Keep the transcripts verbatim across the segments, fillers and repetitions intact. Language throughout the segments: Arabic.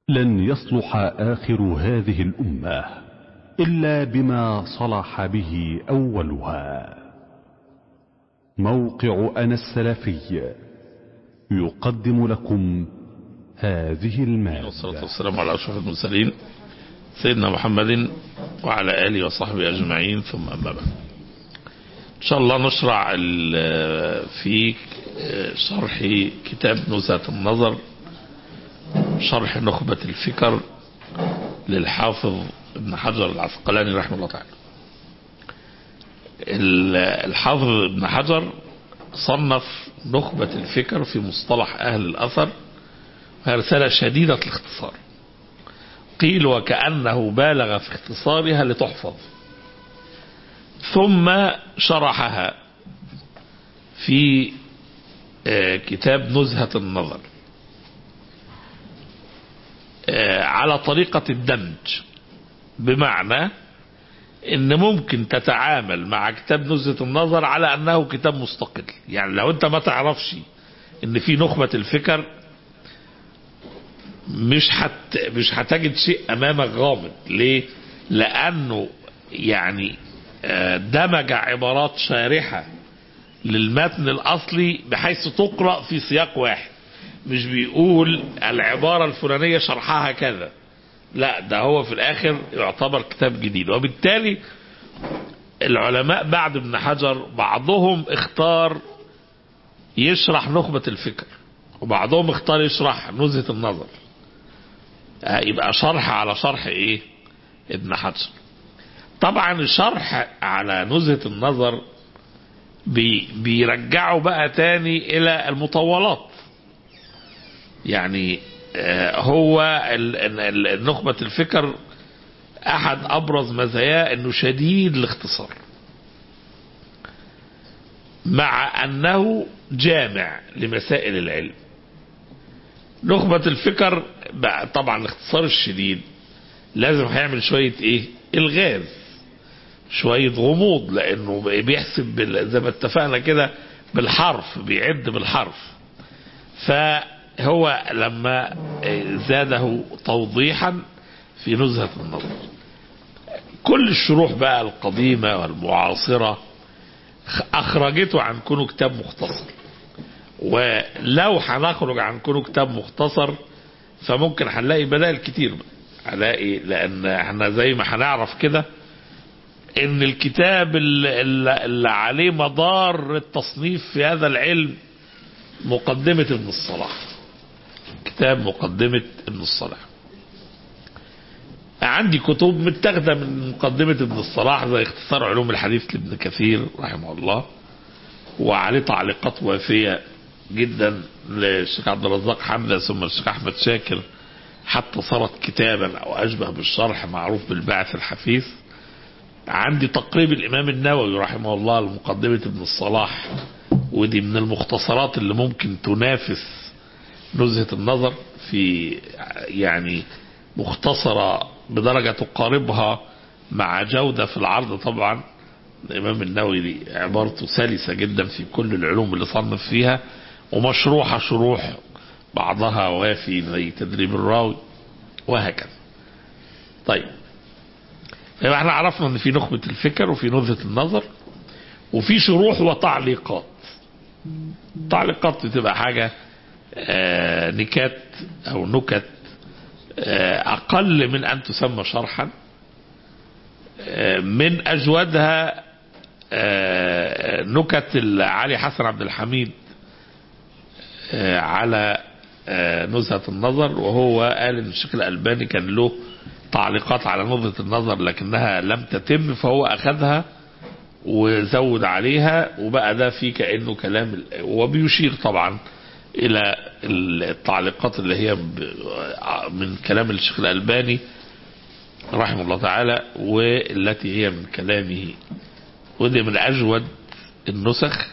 لن يصلح آخر هذه الأمة إلا بما صلح به أولها. موقع أنا السلفي يقدم لكم هذه المادة. والصلاة والسلام على أشرف المرسلين سيدنا محمد وعلى آله وصحبه أجمعين، ثم أما بعد. إن شاء الله نشرع في شرح كتاب نزهة النظر، شرح نخبة الفكر للحافظ ابن حجر العسقلاني رحمه الله تعالى. الحافظ ابن حجر صنف نخبة الفكر في مصطلح أهل الأثر، وهي رسالة شديدة الاختصار، قيل وكأنه بالغ في اختصارها لتحفظ، ثم شرحها في كتاب نزهة النظر على طريقة الدمج، بمعنى ان ممكن تتعامل مع كتاب نزهة النظر على انه كتاب مستقل. يعني لو انت ما تعرفش ان في نخبة الفكر مش حت مش هتجد شيء امامك غامض. ليه؟ لانه يعني دمج عبارات شارحة للمتن الاصلي بحيث تقرأ في سياق واحد، مش بيقول العبارة الفلانية شرحها كذا، لا، ده هو في الاخر يعتبر كتاب جديد. وبالتالي العلماء بعد ابن حجر بعضهم اختار يشرح نخبة الفكر، وبعضهم اختار يشرح نزهة النظر، يبقى شرح على شرح ايه؟ ابن حجر. طبعا الشرح على نزهة النظر بي بيرجعوا بقى تاني الى المطولات. يعني هو نخبة الفكر احد ابرز مزاياه انه شديد الاختصار، مع انه جامع لمسائل العلم. نخبة الفكر طبعا الاختصار الشديد لازم هيعمل شوية ايه؟ الغاز، شوية غموض، لانه بيحسب زي ما اتفقنا كده بالحرف، بيعد بالحرف. فهو لما زاده توضيحا في نزهة النظر، كل الشروح بقى القديمة والمعاصرة اخرجته عن كونه كتاب مختصر. ولو هنخرج عن كونه كتاب مختصر فممكن هنلاقي بدائل كتير بقى. هنلاقي، لان احنا زي ما هنعرف كده ان الكتاب اللي عليه مدار التصنيف في هذا العلم مقدمة ابن الصلاح، كتاب مقدمة ابن الصلاح. عندي كتب متاخده من مقدمة ابن الصلاح زي اختصار علوم الحديث لابن كثير رحمه الله، وعليه تعليقات وافية جدا للشيخ عبد الرزاق حمزة ثم الشيخ احمد شاكر، حتى صارت كتابا او اشبه بالشرح معروف بالبعث الحفيظ. عندي تقريب الامام النووي رحمه الله لمقدمة ابن الصلاح، ودي من المختصرات اللي ممكن تنافس نزهة النظر في يعني مختصرة بدرجة تقاربها مع جودة في العرض. طبعا الامام النووي دي عبارته سلسة جدا في كل العلوم اللي صنف فيها، ومشروحة شروح بعضها وافي زي تدريب الراوي وهكذا. طيب، يبقى احنا عرفنا ان في نخبة الفكر وفي نزهة النظر وفي شروح وتعليقات. تعليقات بتبقى حاجة آه نكات او نكت آه اقل من ان تسمى شرحا. آه من اجودها آه نكت علي حسن عبد الحميد آه على آه نزهة النظر، وهو قال ان الشيخ الألباني كان له تعليقات على نزهة النظر لكنها لم تتم، فهو اخذها وزود عليها وبقى ده فيه كأنه كلام. وبيشير طبعا الى التعليقات اللي هي من كلام الشيخ الألباني رحمه الله تعالى، والتي هي من كلامه، ودي من اجود النسخ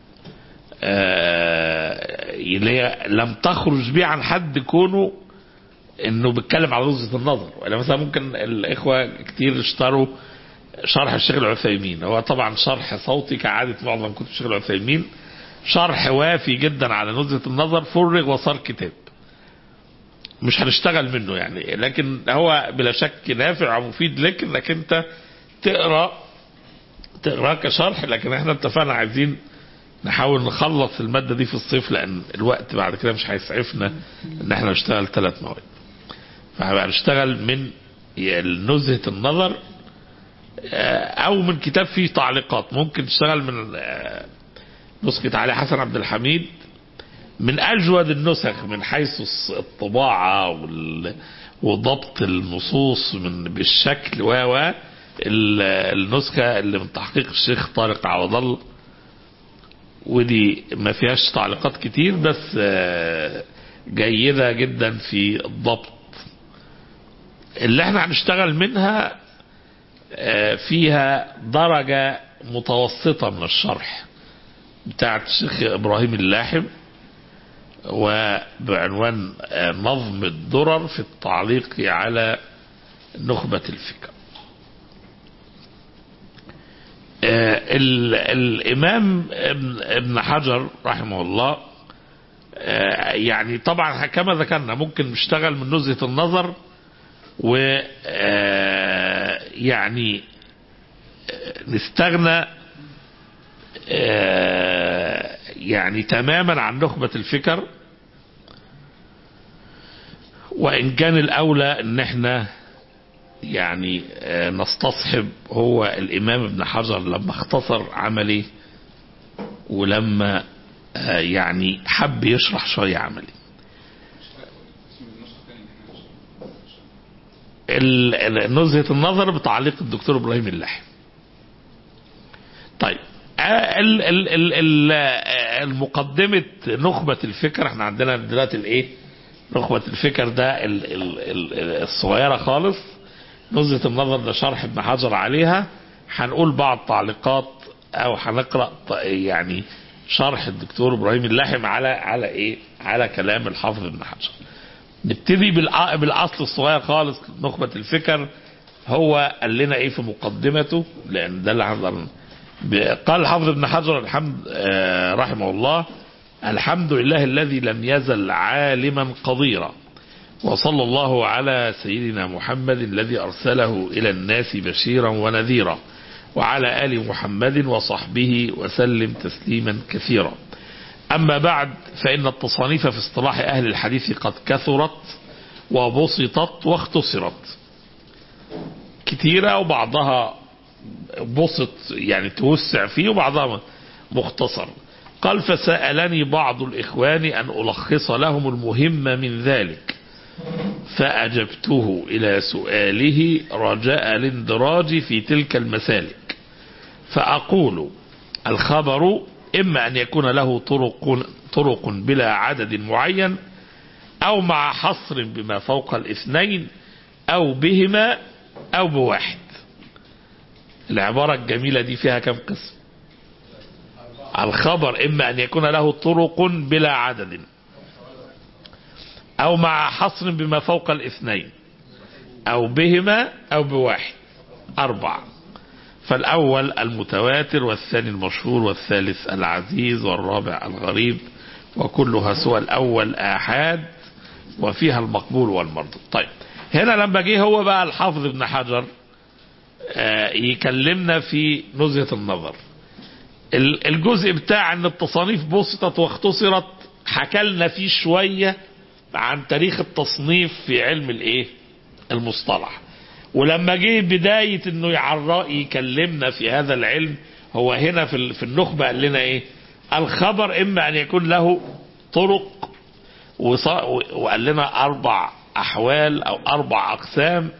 اللي هي لم تخرج بيه عن حد كونه انه بيتكلم على نزهة النظر. ولا مثلا ممكن الاخوة كتير اشتروا شرح الشيخ العثيمين، هو طبعا شرح صوتي كعادة معظم كتب الشيخ العثيمين، شرح وافي جدا على نزهة النظر، فرغ وصار كتاب. مش هنشتغل منه يعني، لكن هو بلا شك نافع ومفيد لك انك انت تقرا تقراه كشرح. لكن احنا اتفقنا عايزين نحاول نخلص المادة دي في الصيف، لان الوقت بعد كده مش هيسعفنا ان احنا نشتغل ثلاث مواد. فهبقى نشتغل من نزهة النظر او من كتاب فيه تعليقات. ممكن تشتغل من نسخة علي حسن عبد الحميد، من اجود النسخ من حيث الطباعة وضبط النصوص من بالشكل و النسخة اللي من تحقيق الشيخ طارق عوض الله، ودي ما فيهاش تعليقات كتير بس جيدة جدا في الضبط. اللي احنا هنشتغل منها فيها درجة متوسطة من الشرح بتاعت الشيخ إبراهيم اللاحم، وبعنوان نظم الدرر في التعليق على نخبة الفكر. الإمام ابن حجر رحمه الله يعني طبعا كما ذكرنا ممكن نشتغل من نزهة النظر و يعني نستغنى يعني تماما عن نخبة الفكر، وإن كان الأولى ان احنا يعني نستصحب هو الإمام ابن حجر لما اختصر عملي ولما يعني حب يشرح شوية عملي. نزهة النظر بتعليق الدكتور إبراهيم اللاحم. طيب المقدمة نخبة الفكر، احنا عندنا دلوقتي الايه نخبة الفكر ده الصغيرة خالص، نزهة النظر ده شرح ابن حجر عليها. هنقول بعض تعليقات او هنقرأ يعني شرح الدكتور إبراهيم اللاحم على على ايه على كلام الحافظ ابن حجر. نبتدي بالاصل الصغير خالص نخبة الفكر. هو قال لنا ايه في مقدمته، لان ده اللي هنقدر. قال الحافظ ابن حجر الحمد رحمه الله: الحمد لله الذي لم يزل عالما قديرا، وصلى الله على سيدنا محمد الذي أرسله إلى الناس بشيرا ونذيرا، وعلى آل محمد وصحبه وسلم تسليما كثيرا. أما بعد، فإن التصانيف في اصطلاح أهل الحديث قد كثرت وبسطت واختصرت كثيرة، وبعضها بسط يعني توسع فيه وبعضها مختصر. قال: فسألني بعض الإخوان أن ألخص لهم المهم من ذلك، فأجبته إلى سؤاله رجاء الاندراج في تلك المسالك، فأقول: الخبر إما أن يكون له طرق, طرق بلا عدد معين، أو مع حصر بما فوق الاثنين، أو بهما أو بواحد. العبارة الجميلة دي فيها كم قسم؟ الخبر إما أن يكون له طرق بلا عدد، أو مع حصر بما فوق الاثنين، أو بهما أو بواحد. أربعة. فالأول المتواتر، والثاني المشهور، والثالث العزيز، والرابع الغريب، وكلها سوى الأول آحاد، وفيها المقبول والمردود. طيب هنا لما جه هو بقى الحافظ ابن حجر يكلمنا في نزهة النظر، الجزء بتاع ان التصانيف بسطت واختصرت حكى لنا فيه شوية عن تاريخ التصنيف في علم الايه المصطلح. ولما جه بداية انه يعرق يكلمنا في هذا العلم، هو هنا في في النخبة قال لنا ايه؟ الخبر اما ان يكون له طرق، وقال لنا اربع احوال او اربع اقسام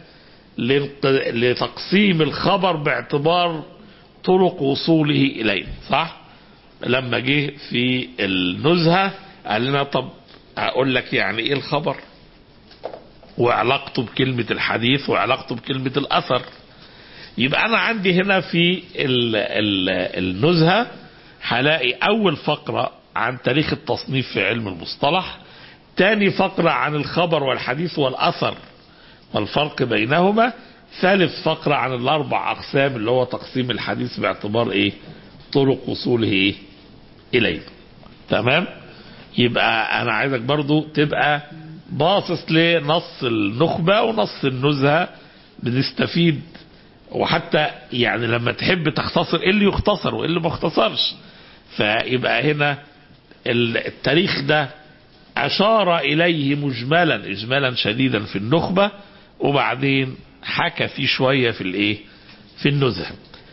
لتقسيم الخبر باعتبار طرق وصوله اليه، صح؟ لما جه في النزهة قال لنا طب اقول لك يعني ايه الخبر، وعلاقته بكلمة الحديث، وعلاقته بكلمة الأثر. يبقى أنا عندي هنا في ال ال النزهة هلاقي أول فقرة عن تاريخ التصنيف في علم المصطلح، تاني فقرة عن الخبر والحديث والأثر والفرق بينهما، ثالث فقرة عن الأربع أقسام اللي هو تقسيم الحديث باعتبار إيه؟ طرق وصوله إيه؟ إليه. تمام؟ يبقى أنا عايزك برضو تبقى باصص لنص النخبة ونص النزهة بنستفيد. وحتى يعني لما تحب تختصر ايه اللي يختصر وايه اللي ما اختصرش، فيبقى هنا التاريخ ده اشار اليه مجملا اجمالا شديدا في النخبة، وبعدين حكى فيه شوية في الايه في النزهة.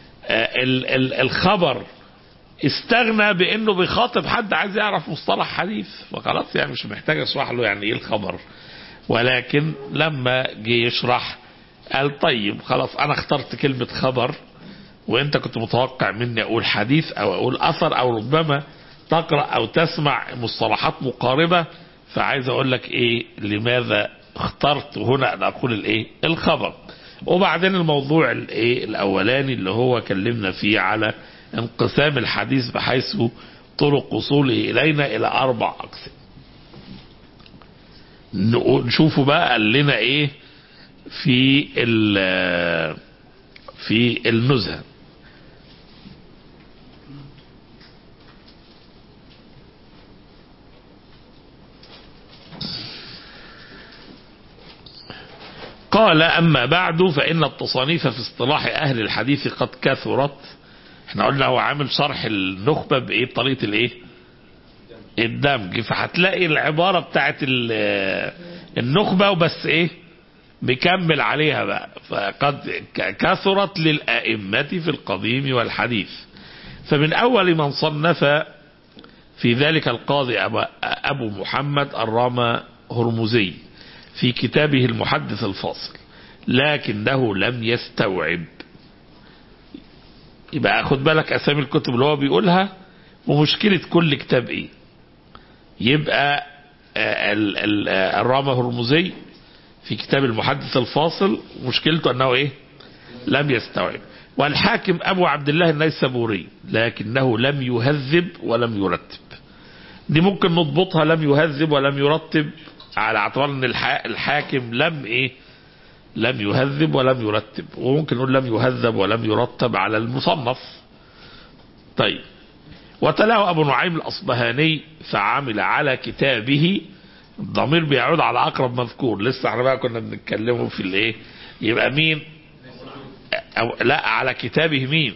الخبر استغنى بانه بيخاطب حد عايز يعرف مصطلح حديث، فخلاص يعني مش محتاج اشرح له يعني ايه الخبر. ولكن لما جه يشرح قال طيب خلاص انا اخترت كلمة خبر، وانت كنت متوقع مني اقول حديث او اقول اثر او ربما تقرأ او تسمع مصطلحات مقاربة، فعايز اقول لك ايه لماذا اخترت هنا ان اقول الايه الخبر. وبعدين الموضوع الايه الاولاني اللي هو كلمنا فيه على انقسام الحديث بحيث طرق وصوله الينا الى اربع اقسام. نشوفوا بقى قال لنا ايه في في النزهة. قال أما بعد فإن التصانيف في اصطلاح أهل الحديث قد كثرت. احنا قلنا هو عامل شرح النخبة بإيه بطريقة الإيه الدمج، فهتلاقي العبارة بتاعت النخبة وبس إيه بكمل عليها بقى. فقد كثرت للأئمة في القديم والحديث. فمن أول من صنف في ذلك القاضي أبو محمد الرامة هرمزي في كتابه المحدث الفاصل، لكنه لم يستوعب. يبقى خد بالك أسامي الكتب اللي هو بيقولها ومشكلة كل كتاب إيه. يبقى الرامة هرمزي في كتاب المحدث الفاصل مشكلته أنه إيه لم يستوعب. والحاكم أبو عبد الله النيسابوري لكنه لم يهذب ولم يرتب. دي ممكن نضبطها لم يهذب ولم يرتب على اعتبار ان الحاكم لم ايه لم يهذب ولم يرتب، وممكن نقول لم يهذب ولم يرتب على المصنف. طيب وتلاه ابو نعيم الاصبهاني فعمل على كتابه. الضمير بيعود على اقرب مذكور، لسه احنا بقى كنا بنتكلموا في الايه. يبقى مين أو لا على كتابه مين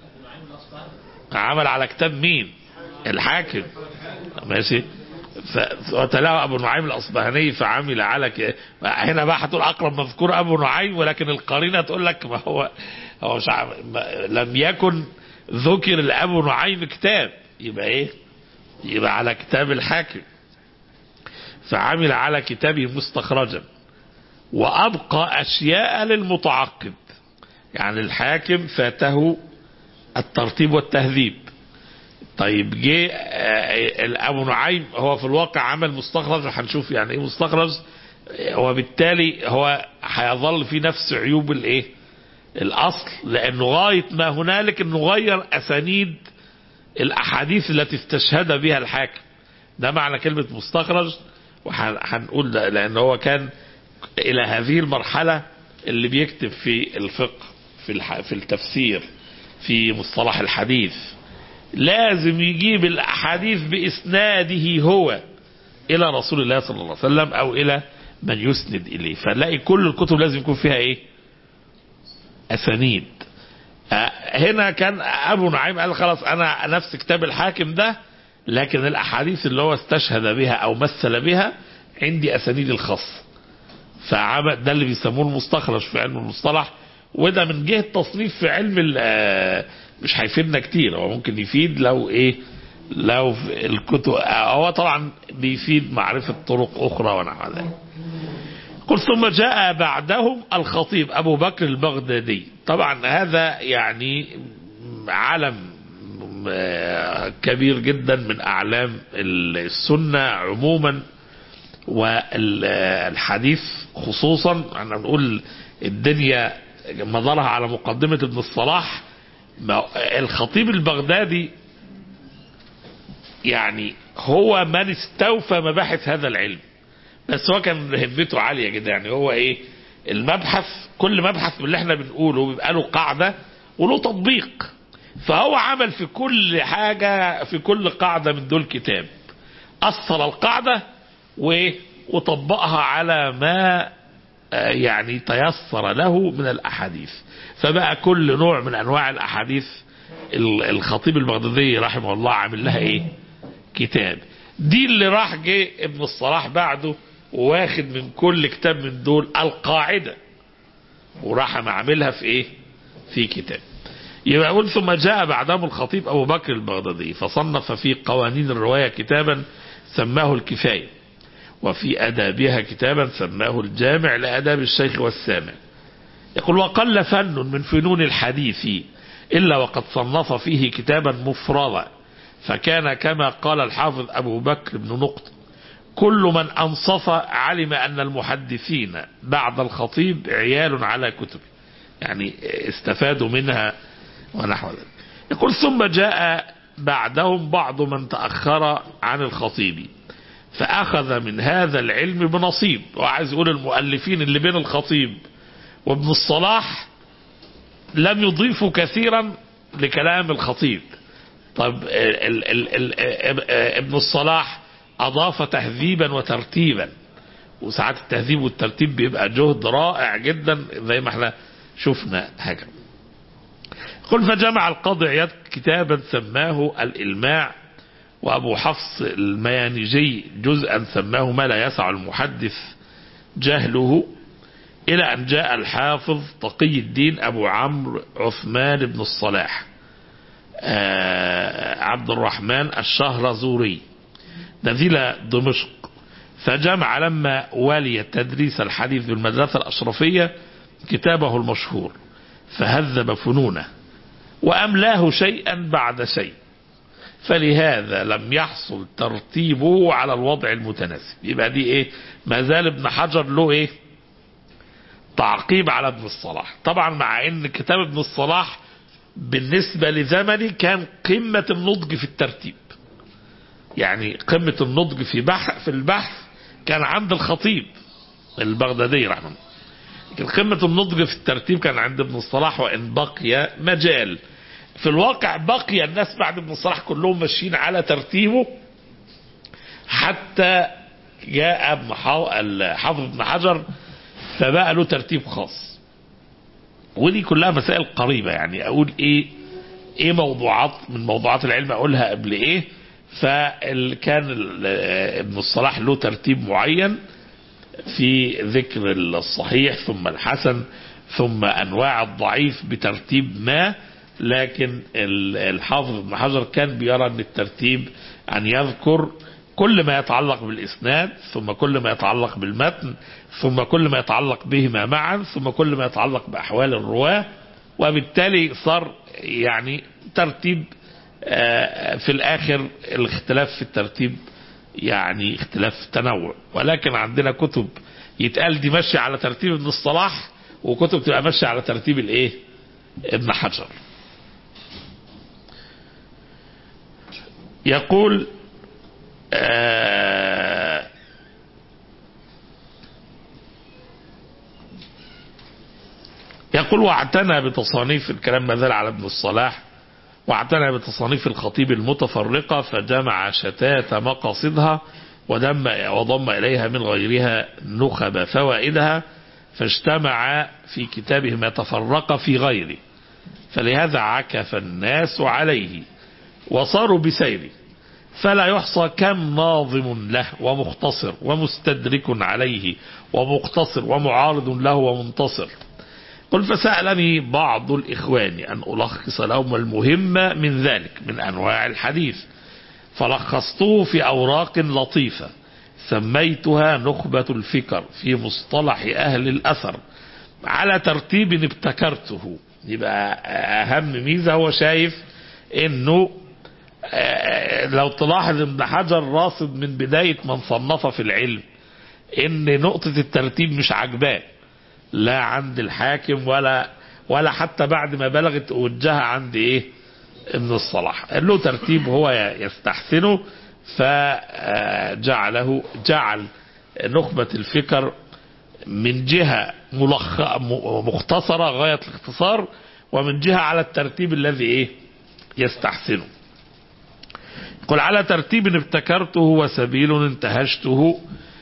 عمل على كتاب مين الحاكم ماشي. وتلاه ابو نعيم الاصبهاني فعمل على ك... هنا بقى هتقول اقرب مذكور ابو نعيم، ولكن القرينه تقول لك ما هو هو مش عم... لم يكن ذكر لابو نعيم كتاب، يبقى ايه يبقى على كتاب الحاكم. فعمل على كتابه مستخرجا وابقى اشياء للمتعقب. يعني الحاكم فاته الترتيب والتهذيب. طيب جه ابو نعيم هو في الواقع عمل مستخرج، هنشوف يعني ايه مستخرج، وبالتالي هو هيظل في نفس عيوب الايه الاصل، لانه غايه ما هنالك انه غير اسانيد الاحاديث التي استشهد بها الحاكم. ده معنى كلمه مستخرج. وهنقول لان هو كان الى هذه المرحله اللي بيكتب في الفقه في في التفسير في مصطلح الحديث لازم يجيب الاحاديث باسناده هو الى رسول الله صلى الله عليه وسلم او الى من يسند اليه. فنلاقي كل الكتب لازم يكون فيها ايه اسانيد. هنا كان ابو نعيم قال خلاص انا نفس كتاب الحاكم ده، لكن الاحاديث اللي هو استشهد بها او مثل بها عندي اسانيد الخاصه. فعمل ده اللي بيسموه المستخرج في علم المصطلح. وده من جهه تصنيف في علم مش هيفيدنا كتير، هو ممكن يفيد لو ايه لو الكتب هو طبعا بيفيد معرفة طرق اخرى ونحو ذلك. قل ثم جاء بعدهم الخطيب ابو بكر البغدادي. طبعا هذا يعني علم كبير جدا من اعلام السنة عموما والحديث خصوصا. احنا بنقول الدنيا مدارها على مقدمة ابن الصلاح. الخطيب البغدادي يعني هو من استوفى مباحث هذا العلم، بس هو كان همته عالية جدا. يعني هو ايه المبحث كل مبحث من اللي احنا بنقوله بيبقى له قاعدة وله تطبيق. فهو عمل في كل حاجة في كل قاعدة من دول كتاب أصل القاعدة وطبقها على ما يعني تيسر له من الأحاديث. فبقى كل نوع من أنواع الأحاديث الخطيب البغدادي رحمه الله عامل لها إيه؟ كتاب. دي اللي راح جه ابن الصلاح بعده واخد من كل كتاب من دول القاعدة وراح معاملها في إيه؟ في كتاب. يبقى أقول ثم جاء بعدهم الخطيب أبو بكر البغدادي فصنف في قوانين الرواية كتابا سماه الكفاية، وفي أدابها كتابا سماه الجامع لأداب الشيخ والسامع. يقول وقل فن من فنون الحديث إلا وقد صنف فيه كتابا مفردا، فكان كما قال الحافظ أبو بكر بن نقط كل من أنصف علم أن المحدثين بعد الخطيب عيال على كتب، يعني استفادوا منها ونحو ذلك. يقول ثم جاء بعدهم بعض من تأخر عن الخطيب فأخذ من هذا العلم بنصيب. وعايز يقول المؤلفين اللي بين الخطيب وابن الصلاح لم يضيفوا كثيرا لكلام الخطيب. طب ال ال ال ابن الصلاح أضاف تهذيبا وترتيبا، وساعات التهذيب والترتيب بيبقى جهد رائع جدا زي ما احنا شفنا هكذا. قل فجمع القاضي عياض كتابا سماه الإلماع، وأبو حفص الميانجي جزءا سماه ما لا يسع المحدث جهله، إلى أن جاء الحافظ تقي الدين أبو عمرو عثمان بن الصلاح عبد الرحمن الشهرزوري نزيل دمشق، فجمع لما والي تدريس الحديث بالمدرسة الأشرفية كتابه المشهور فهذب فنونه وأملاه شيئا بعد شيء، فلهذا لم يحصل ترتيبه على الوضع المتناسب. يبقى دي ايه؟ ما زال ابن حجر له ايه؟ تعقيب على ابن الصلاح. طبعا مع ان كتاب ابن الصلاح بالنسبة لزمني كان قمة النضج في الترتيب، يعني قمة النضج في بحث في البحث كان عند الخطيب البغدادي رحمه الله، لكن قمة النضج في الترتيب كان عند ابن الصلاح، وإن بقي مجال. في الواقع بقي الناس بعد ابن الصلاح كلهم ماشيين على ترتيبه حتى جاء ابن حافظ ابن حجر فبقى له ترتيب خاص. ودي كلها مسائل قريبة، يعني اقول ايه ايه موضوعات من موضوعات العلم اقولها قبل ايه. فكان ابن الصلاح له ترتيب معين في ذكر الصحيح ثم الحسن ثم انواع الضعيف بترتيب ما، لكن الحافظ ابن حجر كان بيرى ان الترتيب ان يذكر كل ما يتعلق بالاسناد ثم كل ما يتعلق بالمتن ثم كل ما يتعلق بهما معا ثم كل ما يتعلق باحوال الرواه، وبالتالي صار يعني ترتيب في الاخر الاختلاف في الترتيب يعني اختلاف تنوع. ولكن عندنا كتب يتقال دي ماشيه على ترتيب ابن الصلاح وكتب تبقى ماشيه على ترتيب الايه؟ ابن حجر. يقول آه يقول واعتنى بتصانيف الكلام ما زال على ابن الصلاح، واعتنى بتصانيف الخطيب المتفرقة فجمع شتات مقاصدها ودم وضم إليها من غيرها نخب فوائدها، فاجتمع في كتابه ما تفرق في غيره، فلهذا عكف الناس عليه وصاروا بسيره، فلا يحصى كم ناظم له ومختصر ومستدرك عليه ومقتصر ومعارض له ومنتصر. قل فسألني بعض الإخوان أن ألخص لهم المهم من ذلك من أنواع الحديث، فلخصته في أوراق لطيفة سميتها نخبة الفكر في مصطلح أهل الأثر على ترتيب ابتكرته. يبقى أهم ميزة هو شايف إنه لو تلاحظ ابن حجر راصد من بداية من صنف في العلم إن نقطة الترتيب مش عجباه لا عند الحاكم ولا ولا حتى بعد ما بلغت وجهها عند ايه؟ ابن الصلاح. له ترتيب هو يستحسنه فجعله جعل نخبة الفكر من جهة مختصرة غاية الاختصار ومن جهة على الترتيب الذي ايه؟ يستحسنه. قل على ترتيب ابتكرته وسبيل انتهجته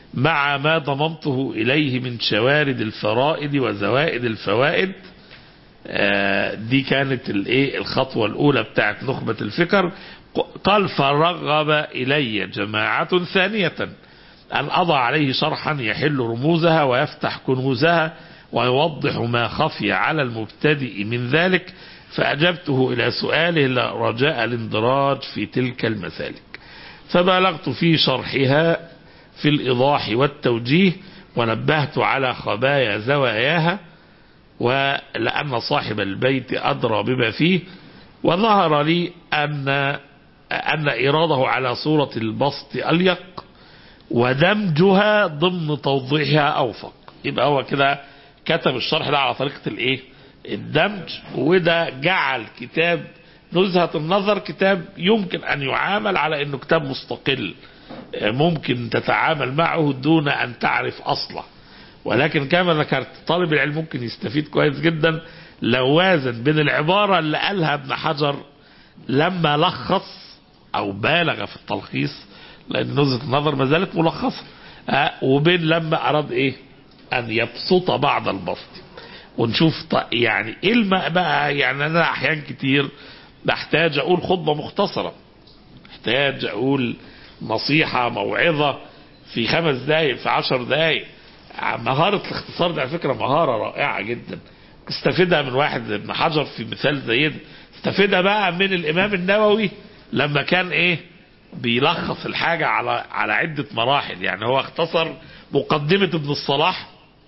مع ما ضممته إليه من شوارد الفرائد وزوائد الفوائد. دي كانت الايه الخطوة الأولى بتاعت نخبة الفكر. قال فرغب إلي جماعة ثانية أن أضع عليه شرحا يحل رموزها ويفتح كنوزها ويوضح ما خفي على المبتدئ من ذلك، فأجبته إلى سؤاله رجاء الاندراج في تلك المسالك، فبالغت في شرحها في الإيضاح والتوجيه، ونبهت على خبايا زواياها، ولأن صاحب البيت أدرى بما فيه، وظهر لي أن أن إراده على صورة البسط أليق، ودمجها ضمن توضيحها أوفق. يبقى هو كده كتب الشرح ده على طريقة الإيه؟ الدمج، وده جعل كتاب نزهة النظر كتاب يمكن أن يعامل على أنه كتاب مستقل، ممكن تتعامل معه دون أن تعرف أصله. ولكن كما ذكرت طالب العلم ممكن يستفيد كويس جدا لو وازن بين العبارة اللي قالها ابن حجر لما لخص أو بالغ في التلخيص، لأن نزهة النظر ما زالت ملخصة، وبين لما أراد إيه أن يبسط بعض البسط. ونشوف يعني إيه الماء بقى. يعني أنا أحيان كتير بحتاج أقول خطبة مختصرة، احتاج أقول نصيحة موعظة في خمس دقايق في عشر دقايق. مهارة الاختصار دي على فكرة مهارة رائعة جدا، استفيدها من واحد ابن حجر في مثال زي ده، استفيدها بقى من الإمام النووي لما كان إيه بيلخص الحاجة على على عدة مراحل. يعني هو اختصر مقدمة ابن الصلاح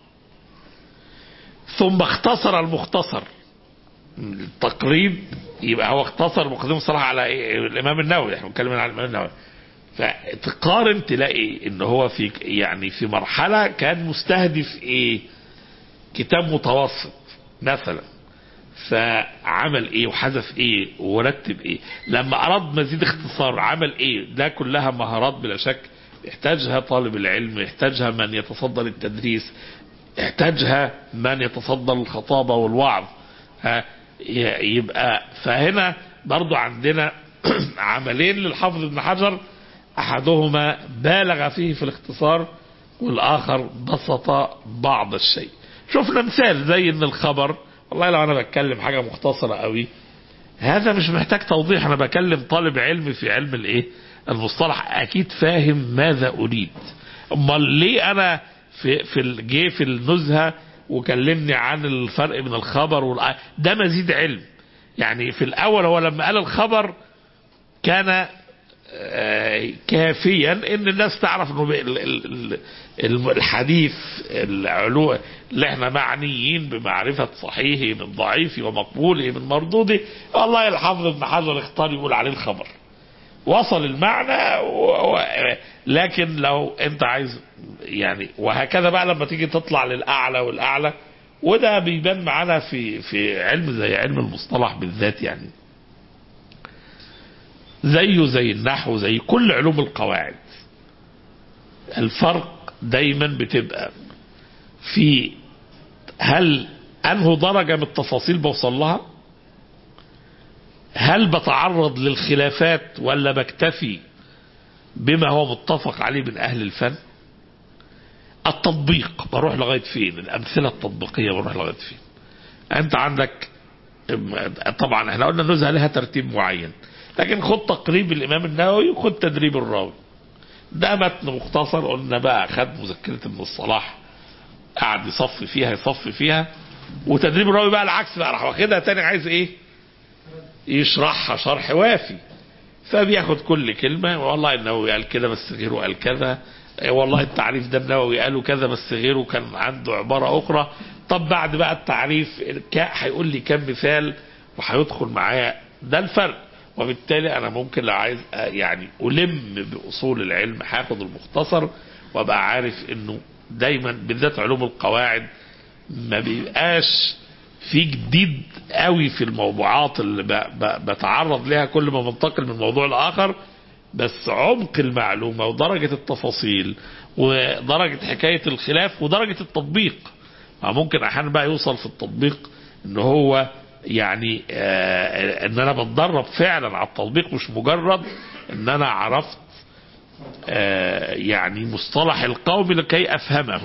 ثم اختصر المختصر التقريب، يبقى هو اختصر مقدمة الصلاح على إيه؟ الإمام النووي، احنا بنتكلم عن الإمام النووي. فتقارن تلاقي ان هو في يعني في مرحلة كان مستهدف ايه كتاب متوسط مثلا، فعمل ايه وحذف ايه ورتب ايه. لما اراد مزيد اختصار عمل ايه. ده كلها مهارات بلا شك يحتاجها طالب العلم، يحتاجها من يتصدى للتدريس، يحتاجها من يتصدى للخطابة والوعظ. يبقى فهنا برضو عندنا عملين للحافظ ابن حجر، احدهما بالغ فيه في الاختصار والاخر بسط بعض الشيء. شفنا مثال زي ان الخبر، والله لو انا بتكلم حاجة مختصرة قوي هذا مش محتاج توضيح، انا بكلم طالب علم في علم الايه المصطلح اكيد فاهم ماذا اريد. امال ليه انا في في الجي في النزهة وكلمني عن الفرق بين الخبر والآية؟ ده مزيد علم. يعني في الاول هو لما قال الخبر كان كافيا ان الناس تعرف انه الحديث العلو اللي احنا معنيين بمعرفة صحيحه من ضعيفه ومقبوله من مردوده. والله الحافظ ابن حجر اختار يقول عليه الخبر، وصل المعنى و... لكن لو انت عايز يعني وهكذا بقى لما تيجي تطلع للأعلى والأعلى، وده بيبان معانا في في علم زي علم المصطلح بالذات، يعني زيه زي النحو زي كل علوم القواعد. الفرق دايما بتبقى في هل انه درجة من التفاصيل بوصل لها، هل بتعرض للخلافات ولا بكتفي بما هو متفق عليه من اهل الفن. التطبيق بروح لغاية فين، الامثلة التطبيقية بروح لغاية فين. انت عندك طبعا احنا قلنا النزهة لها ترتيب معين، لكن خد تقريب الامام النووي وخد تدريب الراوي. ده متن مختصر، قلنا بقى خد مذكرة ابن الصلاح قعد يصفي فيها يصفي فيها، وتدريب الراوي بقى العكس بقى راح واخدها تاني عايز ايه يشرحها شرح وافي، فبياخد كل كلمة والله النووي قال كده بس غيره قال كذا، والله التعريف ده النووي قاله كذا بس غيره كان عنده عبارة اخرى. طب بعد بقى التعريف هيقول لي كم مثال وهيدخل معايا، ده الفرق. وبالتالي انا ممكن لو عايز يعني الم باصول العلم هاخد المختصر وابقى عارف انه دايما بالذات علوم القواعد ما بيبقاش في جديد قوي في الموضوعات اللي بتعرض لها، كل ما بنتقل من موضوع لاخر، بس عمق المعلومة ودرجة التفاصيل ودرجة حكاية الخلاف ودرجة التطبيق. ممكن احيانا بقى يوصل في التطبيق ان هو يعني آه ان انا بتدرب فعلا على التطبيق، مش مجرد ان انا عرفت آه يعني مصطلح القوم لكي أفهمه.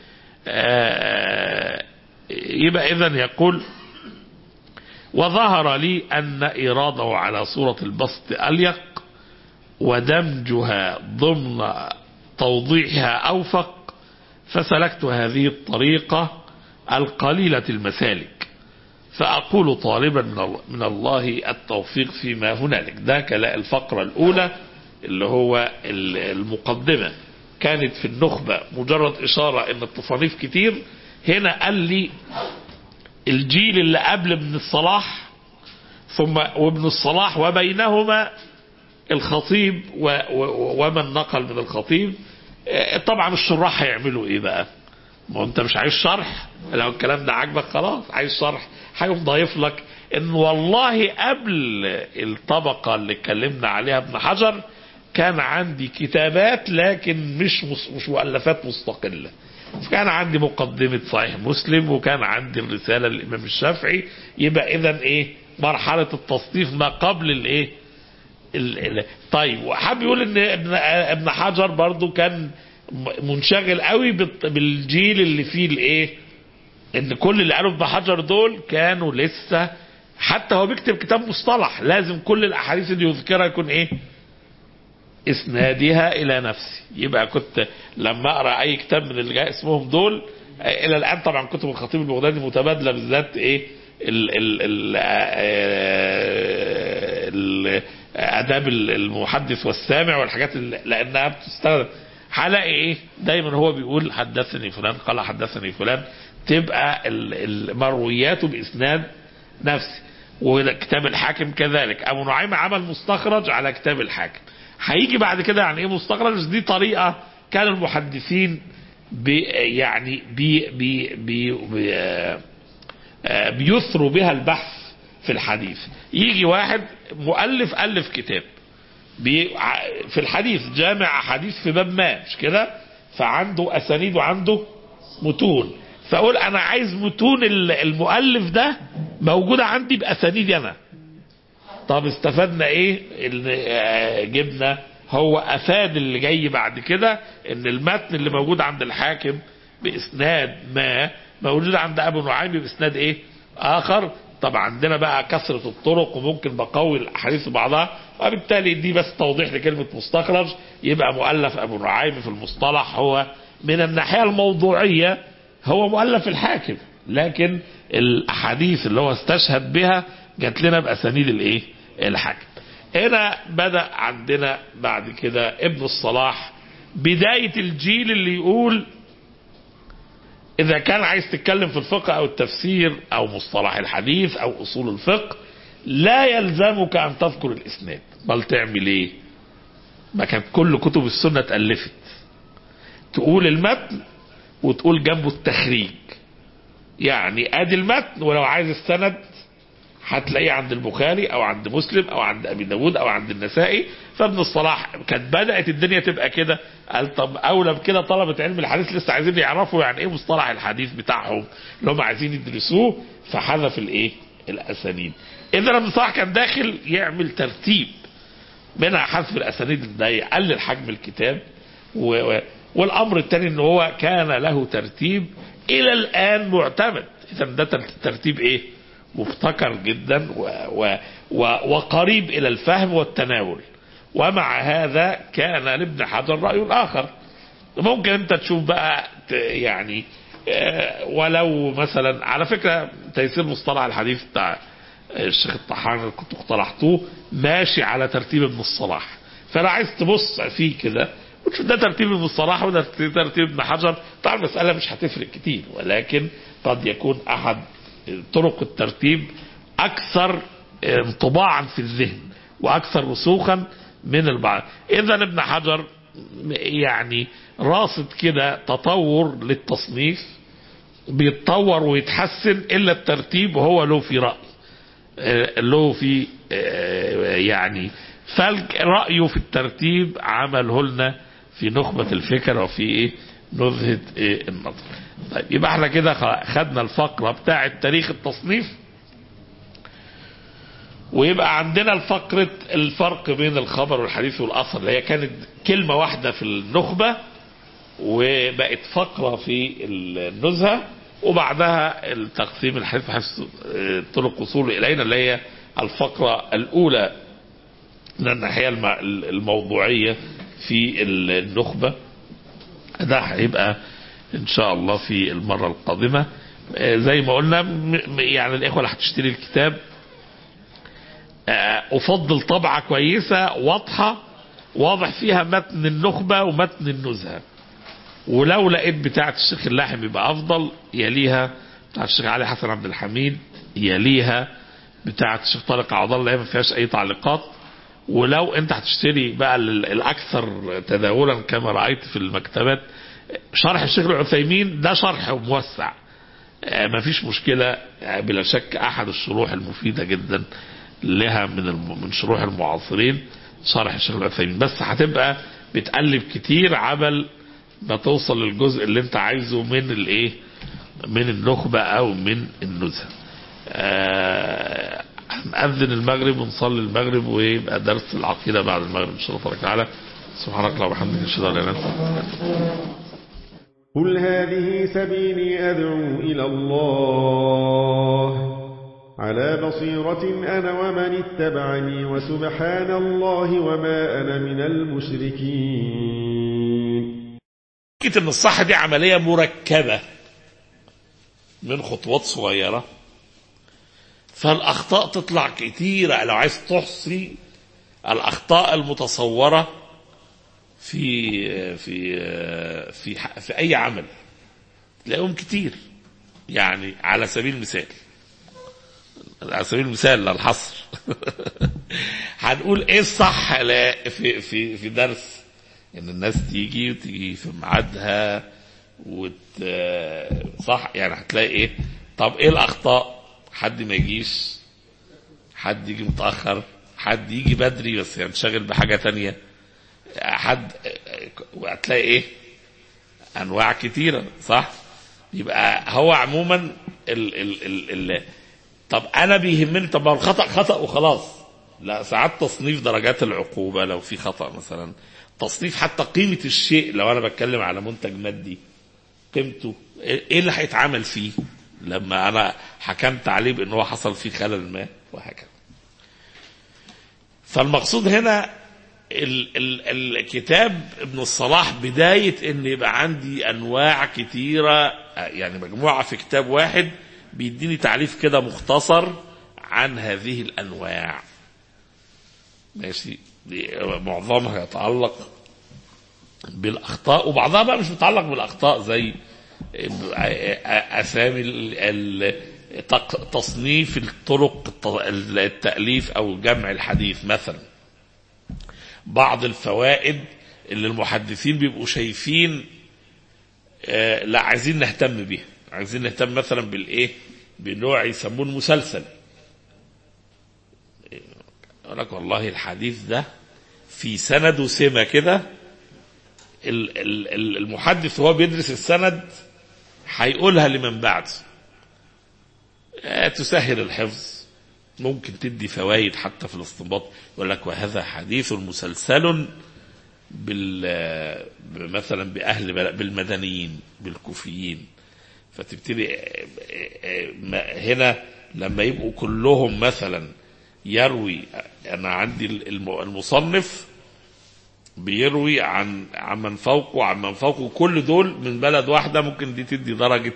آه يبقى إذن يقول وظهر لي أن إراده على صورة البسط أليق ودمجها ضمن توضيحها أوفق، فسلكت هذه الطريقة القليلة المسالك، فأقول طالبا من الله التوفيق فيما هنالك. ده كلاء الفقرة الأولى اللي هو المقدمة، كانت في النخبة مجرد إشارة إن التصانيف كتير. هنا قال لي الجيل اللي قبل ابن الصلاح ثم وابن الصلاح وبينهما الخطيب ومن نقل من الخطيب. طبعا الشراح هيعملوا ايه بقى؟ ما انت مش عايز شرح، لو الكلام ده عاجبك خلاص، عايز شرح هيقوم ضايف لك ان والله قبل الطبقة اللي اتكلمنا عليها ابن حجر كان عندي كتابات لكن مش مش مؤلفات مستقلة. كان عندي مقدمة صحيح مسلم، وكان عندي الرسالة للإمام الشافعي. يبقى إذن إيه مرحلة التصنيف ما قبل الإيه ال ال طيب. وحاب يقول إن ابن ابن حجر برضو كان منشغل قوي بالجيل اللي فيه الإيه، إن كل اللي قالوا ابن حجر دول كانوا لسه، حتى هو بيكتب كتاب مصطلح لازم كل الأحاديث اللي يذكرها يكون إيه اسنادها الى نفسي. يبقى كنت لما اقرا اي كتاب من اللي جاي اسمهم دول الى الان، طبعا كتب الخطيب البغدادي متبادله بالذات ايه ال ال ال ال اداب المحدث والسامع والحاجات اللي لانها بتستخدم، هلاقي ايه دايما هو بيقول حدثني فلان قال حدثني فلان، تبقى مروياته باسناد نفسي. وكتاب الحاكم كذلك، ابو نعيم عمل مستخرج على كتاب الحاكم. هيجي بعد كده يعني ايه مستخرج، دي طريقة كان المحدثين بي يعني بي بي بي بي بيثروا بها البحث في الحديث. يجي واحد مؤلف ألف كتاب بي في الحديث، جامع حديث في باب ما، مش كده؟ فعنده أسانيد وعنده متون، فأقول أنا عايز متون المؤلف ده موجودة عندي بأسانيدي أنا. طب استفدنا ايه؟ اللي جبنا هو افاد اللي جاي بعد كده ان المتن اللي موجود عند الحاكم باسناد ما موجود عند ابو نعيم باسناد ايه اخر. طب عندنا بقى كثرة الطرق وممكن بقوي الاحاديث بعضها، وبالتالي دي بس توضيح لكلمة مستخرج. يبقى مؤلف ابو نعيم في المصطلح هو من الناحية الموضوعية هو مؤلف الحاكم، لكن الاحاديث اللي هو استشهد بها جات لنا باسانيد الايه الحاكم. هنا بدأ عندنا بعد كده ابن الصلاح بداية الجيل اللي يقول إذا كان عايز تتكلم في الفقه أو التفسير أو مصطلح الحديث أو أصول الفقه لا يلزمك أن تذكر الإسناد، بل تعمل إيه؟ ما كانت كل كتب السنة اتألفت، تقول المتن وتقول جنبه التخريج. يعني ادي المتن، ولو عايز السند هتلاقيه عند البخاري او عند مسلم او عند ابي داود او عند النسائي. فابن الصلاح كانت بدأت الدنيا تبقى كده، قال طب اولى بكده طلبة علم الحديث لسه عايزين يعرفوا يعني ايه مصطلح الحديث بتاعهم اللي هم عايزين يدرسوه، فحذف الايه الاسانيد. اذا ابن الصلاح كان داخل يعمل ترتيب، منها حذف الاسانيد ده يقلل حجم الكتاب، و... والامر الثاني ان هو كان له ترتيب الى الان معتمد. اذا ده ترتيب ايه مبتكر جدا و و و وقريب الى الفهم والتناول. ومع هذا كان لابن حجر رأي اخر. ممكن انت تشوف بقى يعني ولو مثلا على فكرة تيسير مصطلح الحديث بتاع الشيخ الطحان اللي كنتوا اقترحتوه ماشي على ترتيب ابن الصلاح، فلو عايز تبص فيه كده وتشوف ده ترتيب ابن الصلاح وده ترتيب ابن حجر، طبعا المسألة مش هتفرق كتير، ولكن قد يكون احد طرق الترتيب اكثر انطباعا في الذهن واكثر رسوخا من البعض. اذا ابن حجر يعني راصد كده تطور للتصنيف، بيتطور ويتحسن، الا الترتيب هو له في رأي، له في يعني فرأيه في الترتيب عمله لنا في نخبة الفكر وفي ايه نزهة ايه النظر. طيب يبقى احنا كده خدنا الفقرة بتاعة تاريخ التصنيف، ويبقى عندنا الفقرة الفرق بين الخبر والحديث والأثر اللي هي كانت كلمة واحدة في النخبة وبقت فقرة في النزهة، وبعدها التقسيم الحديث بحيث طرق وصول إلينا اللي هي الفقرة الأولى من الناحية الموضوعية في النخبة. ده هيبقى إن شاء الله في المرة القادمة. زي ما قلنا يعني الإخوة اللي هتشتري الكتاب أفضل طبعة كويسة واضحة واضح فيها متن النخبة ومتن النزهة، ولو لقيت بتاعة الشيخ اللاحم يبقى أفضل، يليها بتاعة الشيخ علي حسن عبد الحميد، يليها بتاعة الشيخ طارق عبد الله اللي ما فيهاش أي تعليقات. ولو أنت هتشتري بقى الأكثر تداولا كما رأيت في المكتبات شرح الشيخ العثيمين، ده شرح موسع ما فيش مشكلة، بلا شك أحد الشروح المفيدة جدا لها من من شروح المعاصرين شرح الشيخ العثيمين، بس هتبقى بتقلب كتير عبل ما توصل للجزء اللي انت عايزه من الايه من النخبة او من النزهة. آه هنأذن المغرب ونصلي المغرب ويبقى درس العقيدة بعد المغرب ان شاء الله تبارك وتعالى. سبحانك اللهم وبحمدك اشهد ان لا اله الا انت. قل هذه سبيلي أدعو إلى الله على بصيرة أنا ومن اتبعني وسبحان الله وما أنا من المشركين. كده ان الصح دي عملية مركبة من خطوات صغيرة، فالأخطاء تطلع كتيرة. لو عايز تحصي الأخطاء المتصورة في في في في أي عمل تلاقيهم كتير. يعني على سبيل المثال على سبيل المثال للحصر هنقول ايه الصح في في في درس ان الناس تيجي وتيجي في ميعادها وت صح، يعني هتلاقي ايه. طب ايه الاخطاء؟ حد ما يجيش، حد يجي متاخر، حد يجي بدري بس ينشغل بحاجه تانية، حد هتلاقي ايه انواع كتيره صح. يبقى هو عموما ال ال ال ال طب انا بيهمني طب الخطا خطا وخلاص، لا ساعات تصنيف درجات العقوبه لو في خطا مثلا، تصنيف حتى قيمه الشيء لو انا بتكلم على منتج مادي قيمته ايه اللي هيتعمل فيه لما انا حكمت عليه بان هو حصل فيه خلل ما وهكذا. فالمقصود هنا ال ال الكتاب ابن الصلاح بدايه ان يبقى عندي انواع كتيره، يعني مجموعه في كتاب واحد بيديني تعريف كده مختصر عن هذه الانواع ماشي. معظمها يتعلق بالاخطاء وبعضها بقى مش متعلق بالاخطاء، زي اسامي تصنيف الطرق التاليف او جمع الحديث مثلا. بعض الفوائد اللي المحدثين بيبقوا شايفين آه لا عايزين نهتم بيها، عايزين نهتم مثلا بالايه بنوع يسموه المسلسل. يقول لك والله الحديث ده في سند وسمة كده، المحدث وهو بيدرس السند هيقولها لمن بعده آه تسهل الحفظ، ممكن تدي فوائد حتى في الاستنباط. يقول لك وهذا حديث مسلسل بال مثلا باهل بالمدنيين بالكوفيين، فتبتدي هنا لما يبقوا كلهم مثلا يروي، انا عندي المصنف بيروي عن عن من فوقه عن من فوقه كل دول من بلد واحده، ممكن دي تدي درجه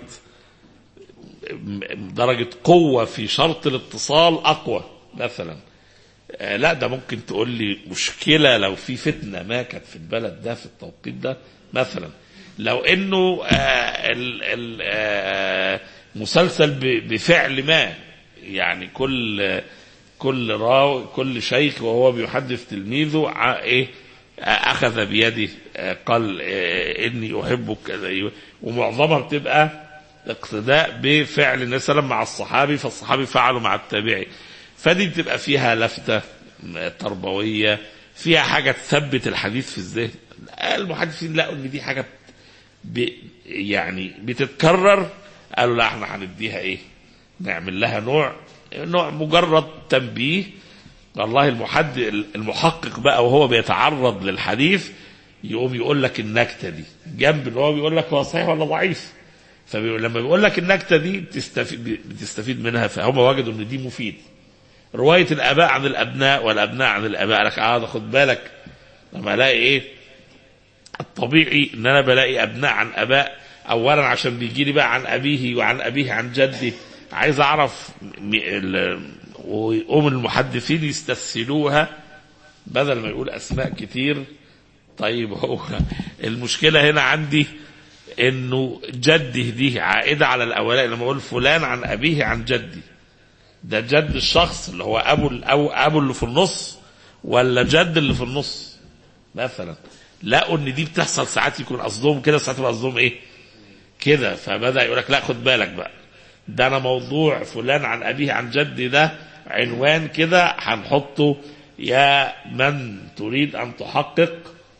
درجة قوة في شرط الاتصال أقوى مثلا. آه لا ده ممكن تقول لي مشكلة لو في فتنة ما كانت في البلد ده في التوقيت ده مثلا، لو انه آه ال ال آه مسلسل بفعل ما، يعني كل كل راوي كل شيخ وهو بيحدث تلميذه ايه اخذ بيده آه قال آه اني احبك، ومعظمها بتبقى اقتداء بفعل النبي صلى الله عليه وسلم مع الصحابي، فالصحابي فعلوا مع التابعي، فدي بتبقى فيها لفتة تربوية، فيها حاجة تثبت الحديث في الذهن. المحدثين لقوا ان دي حاجة ب يعني بتتكرر، قالوا لا احنا هنديها ايه نعمل لها نوع نوع مجرد تنبيه والله المحد المحقق بقى وهو بيتعرض للحديث يقوم يقول لك النكته دي جنب اللي هو بيقول لك هو صحيح ولا ضعيف. فلما بيقول لك النكته دي بتستفيد بتستفيد منها، فهم وجدوا ان دي مفيد. روايه الاباء عن الابناء والابناء عن الاباء، لك اه خد بالك لما الاقي ايه الطبيعي ان انا بلاقي ابناء عن اباء، اولا عشان بيجي لي بقى عن ابيه وعن ابيه عن جدي، عايز اعرف ويقوم المحدثين يستسهلوها بدل ما يقول اسماء كتير. طيب هو المشكله هنا عندي انه جده دي عائده على الاولاني، لما اقول فلان عن ابيه عن جدي، ده جد الشخص اللي هو ابو او ابو اللي في النص ولا جد اللي في النص مثلا. لقوا ان دي بتحصل ساعات يكون قصدهم كده ساعات يبقى قصدهم ايه كده، فبدا يقول لك لا خد بالك بقى، ده انا موضوع فلان عن ابيه عن جدي ده عنوان كده هنحطه يا من تريد ان تحقق،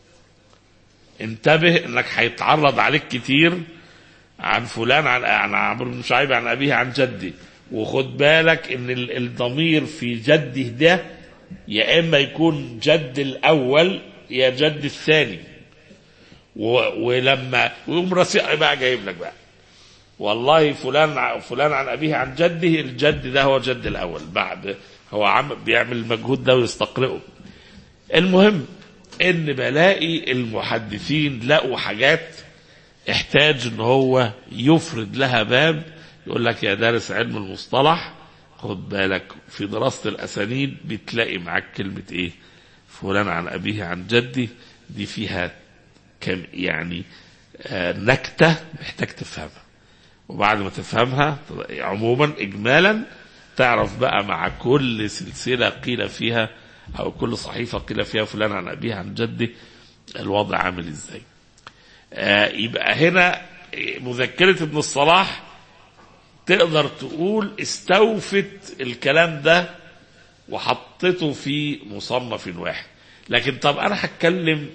انتبه انك هيتعرض عليك كتير عن فلان عن عن عمرو بن شعيب عن ابيه عن جدي، وخد بالك ان الضمير في جده ده يا اما يكون جد الاول يا جد الثاني. ولما ويقوم راسي بقى جايب لك بقى والله فلان فلان عن ابيه عن جده، الجد ده هو جد الاول، بعد هو عم بيعمل المجهود ده ويستقرئه. المهم ان بلاقي المحدثين لقوا حاجات احتاج ان هو يفرد لها باب، يقول لك يا دارس علم المصطلح خد بالك في دراسة الاسانيد بتلاقي معاك كلمة ايه فلان عن ابيه عن جدي، دي فيها كم يعني آه نكتة محتاج تفهمها، وبعد ما تفهمها عموما اجمالا تعرف بقى مع كل سلسلة قيل فيها او كل صحيفة قيل فيها فلان عن ابيه عن جدي الوضع عامل ازاي. آه يبقى هنا مذكرة ابن الصلاح تقدر تقول استوفت الكلام ده وحطته في مصنف واحد. لكن طب انا هتكلم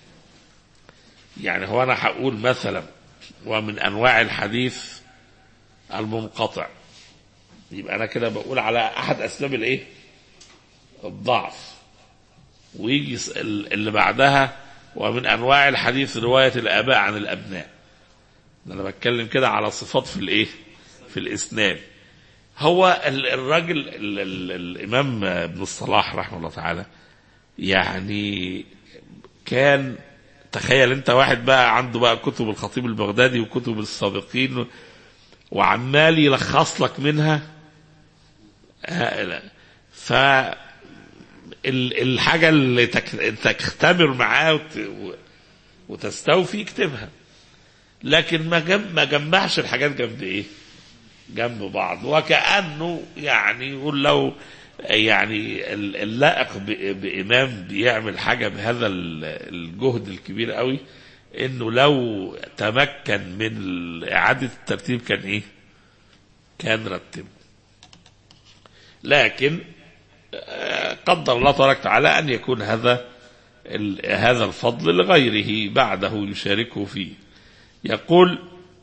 يعني هو انا هقول مثلا ومن انواع الحديث المنقطع، يبقى انا كده بقول على احد اسباب الايه الضعف، ويجي اللي بعدها ومن انواع الحديث رواية الاباء عن الابناء. انا بتكلم كده على صفات في الايه في الاسناد. هو الراجل ال ال الامام ابن الصلاح رحمه الله تعالى يعني كان تخيل انت واحد بقى عنده بقى كتب الخطيب البغدادي وكتب السابقين وعمال يلخص لك منها، ف الحاجة اللي تختبر معاه وتستوفي اكتبها، لكن ما جمعش الحاجات جنب ايه جنب بعض، وكأنه يعني يقول لو يعني اللائق بإمام بيعمل حاجة بهذا الجهد الكبير قوي انه لو تمكن من اعادة الترتيب كان ايه كان رتبه. لكن قدر الله تبارك وتعالى ان يكون هذا هذا الفضل لغيره بعده يشاركه فيه. يقول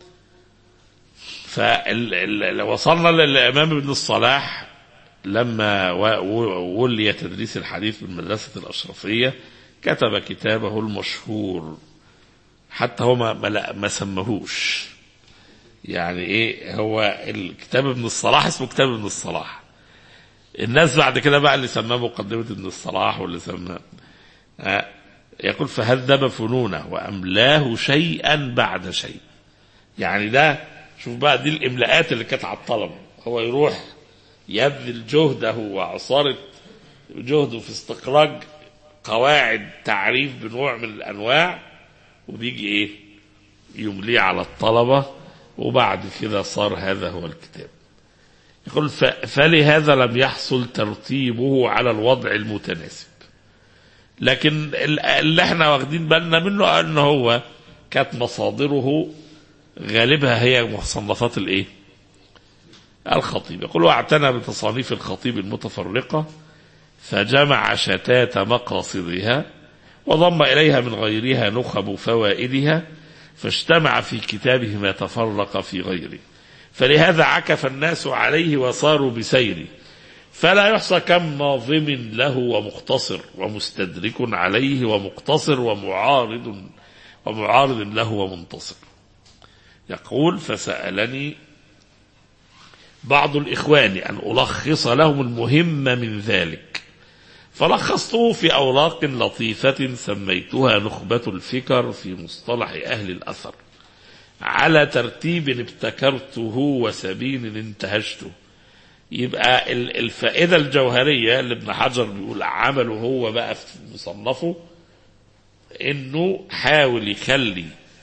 فوصلنا للامام ابن الصلاح لما ولي تدريس الحديث بالمدرسة الأشرفية كتب كتابه المشهور، حتى هو ما, ما سمهوش يعني ايه هو الكتاب ابن الصلاح اسمه كتاب ابن الصلاح. الناس بعد كده بقى اللي سماه مقدمة ابن الصلاح واللي سماه آه يقول فهذب فنونه وأملاه شيئا بعد شيء. يعني ده شوف بقى دي الإملاءات اللي كانت على الطلبة، هو يروح يبذل جهده وعصارة جهده في استخراج قواعد تعريف بنوع من الأنواع، وبيجي إيه يمليه على الطلبة، وبعد كده صار هذا هو الكتاب. يقول فلهذا لم يحصل ترتيبه على الوضع المتناسب، لكن اللي احنا واخدين بالنا منه أنه هو كانت مصادره غالبها هي مصنفات الايه الخطيب. يقول واعتنى بتصانيف الخطيب المتفرقة فجمع شتات مقاصدها وضم إليها من غيرها نخب فوائدها، فاجتمع في كتابه ما تفرق في غيره، فلهذا عكف الناس عليه وصاروا بسيره، فلا يحصى كم ناظم له ومختصر ومستدرك عليه ومقتصر ومعارض ومعارض له ومنتصر. يقول فسألني بعض الإخوان أن ألخص لهم المهم من ذلك، فلخصته في أوراق لطيفة سميتها نخبة الفكر في مصطلح أهل الأثر، على ترتيب ابتكرته وسبيل انتهجته. يبقى الفائدة الجوهرية اللي ابن حجر بيقول عمله هو بقى في مصنفه، انه حاول يخلي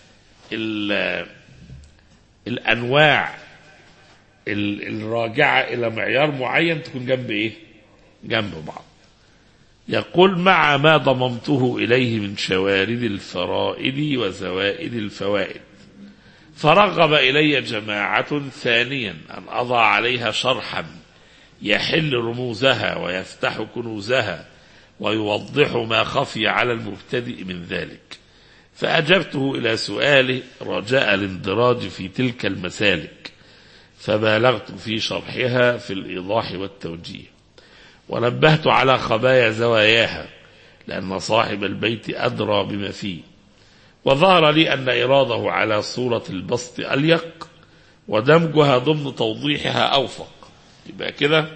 الانواع الراجعة الى معيار معين تكون جنب ايه؟ جنب بعض. يقول مع ما ضممته اليه من شوارد الفرائد وزوائد الفوائد، فرغب إلي جماعة ثانيا أن أضع عليها شرحا يحل رموزها ويفتح كنوزها ويوضح ما خفي على المبتدئ من ذلك، فأجبته إلى سؤاله رجاء الاندراج في تلك المسالك، فبالغت في شرحها في الإيضاح والتوجيه، ونبهت على خبايا زواياها لأن صاحب البيت أدرى بما فيه، وظهر لي أن إراده على صورة البسط أليق ودمجها ضمن توضيحها أوفق. يبقى كده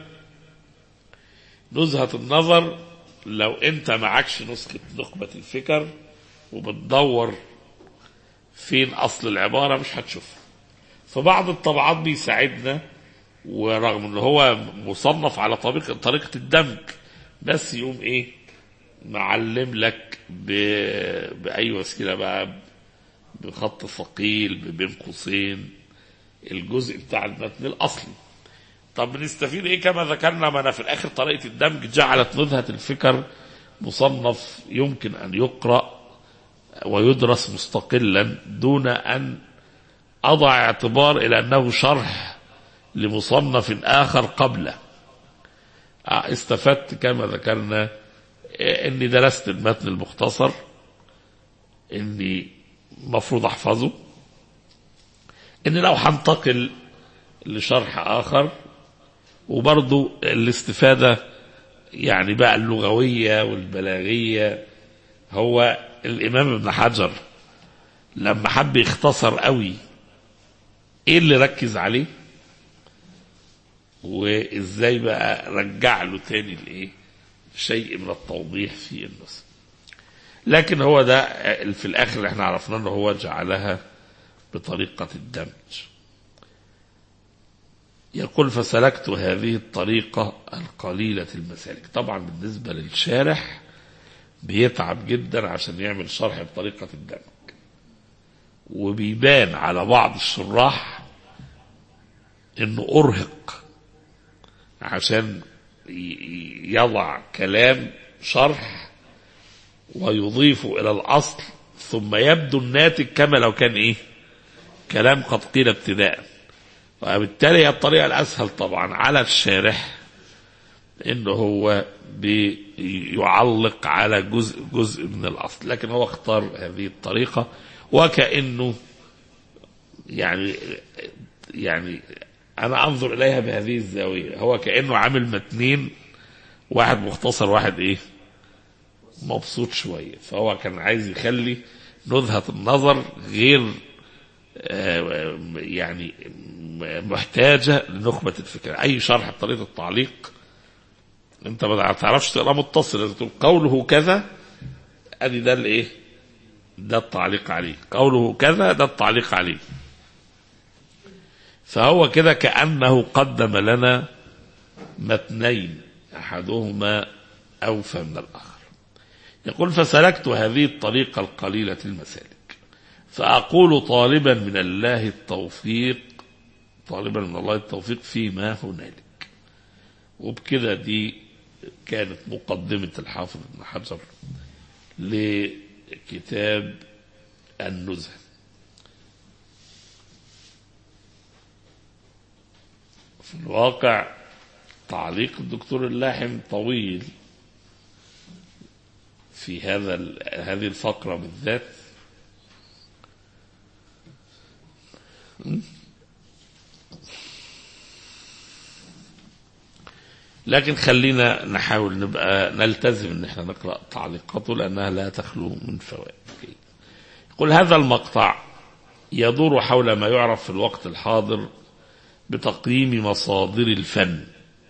نزهة النظر لو أنت معكش نسخة نخبة الفكر وبتدور فين أصل العبارة مش هتشوفها. فبعض الطبعات بيساعدنا، ورغم أنه هو مصنف على طريقة طريقة الدمج، بس يقوم إيه معلم لك بأي وسيلة بقى، بخط ثقيل بين قوسين الجزء بتاع المتن الأصلي. طب بنستفيد ايه؟ كما ذكرنا ما في الآخر طريقة الدمج جعلت نزهة الفكر مصنف يمكن أن يقرأ ويدرس مستقلا دون أن أضع اعتبار إلى أنه شرح لمصنف آخر قبله. استفدت كما ذكرنا اني درست المتن المختصر، اني مفروض احفظه، ان لو هنتقل لشرح اخر، وبرضو الاستفادة يعني بقى اللغوية والبلاغية. هو الامام ابن حجر لما حب يختصر قوي ايه اللي ركز عليه، وازاي بقى رجع له تاني الايه شيء من التوضيح في النص. لكن هو ده في الآخر اللي احنا عرفنا انه هو جعلها بطريقة الدمج. يقول فسلكت هذه الطريقة القليلة المسالك. طبعا بالنسبة للشارح بيتعب جدا عشان يعمل شرح بطريقة الدمج، وبيبان على بعض الشراح انه ارهق عشان يضع كلام شرح ويضيف إلى الأصل، ثم يبدو الناتج كما لو كان إيه كلام قد قيل ابتداء. وبالتالي هي الطريقة الأسهل طبعا على الشارح إنه هو بيعلق على جزء جزء من الأصل، لكن هو اختار هذه الطريقة وكأنه يعني يعني أنا أنظر إليها بهذه الزاوية، هو كأنه عامل متنين، واحد مختصر واحد إيه مبسوط شوية، فهو كان عايز يخلي نزهة النظر غير يعني محتاجة لنخبة الفكرة. أي شرح بطريقة التعليق أنت ما تعرفش تقرأ متصل، لازم تقول قوله كذا أدي ده الإيه ده التعليق عليه، قوله كذا ده التعليق عليه. فهو كده كأنه قدم لنا متنين أحدهما أوفى من الآخر. يقول فسلكت هذه الطريقة القليلة المسالك، فأقول طالبا من الله التوفيق طالبا من الله التوفيق فيما هنالك. وبكده دي كانت مقدمة الحافظ ابن حجر لكتاب النزهة. في الواقع تعليق الدكتور اللاحم طويل في هذا هذه الفقرة بالذات، لكن خلينا نحاول نبقى نلتزم ان احنا نقرأ تعليقاته لانها لا تخلو من فوائد. يقول هذا المقطع يدور حول ما يعرف في الوقت الحاضر بتقييم مصادر الفن.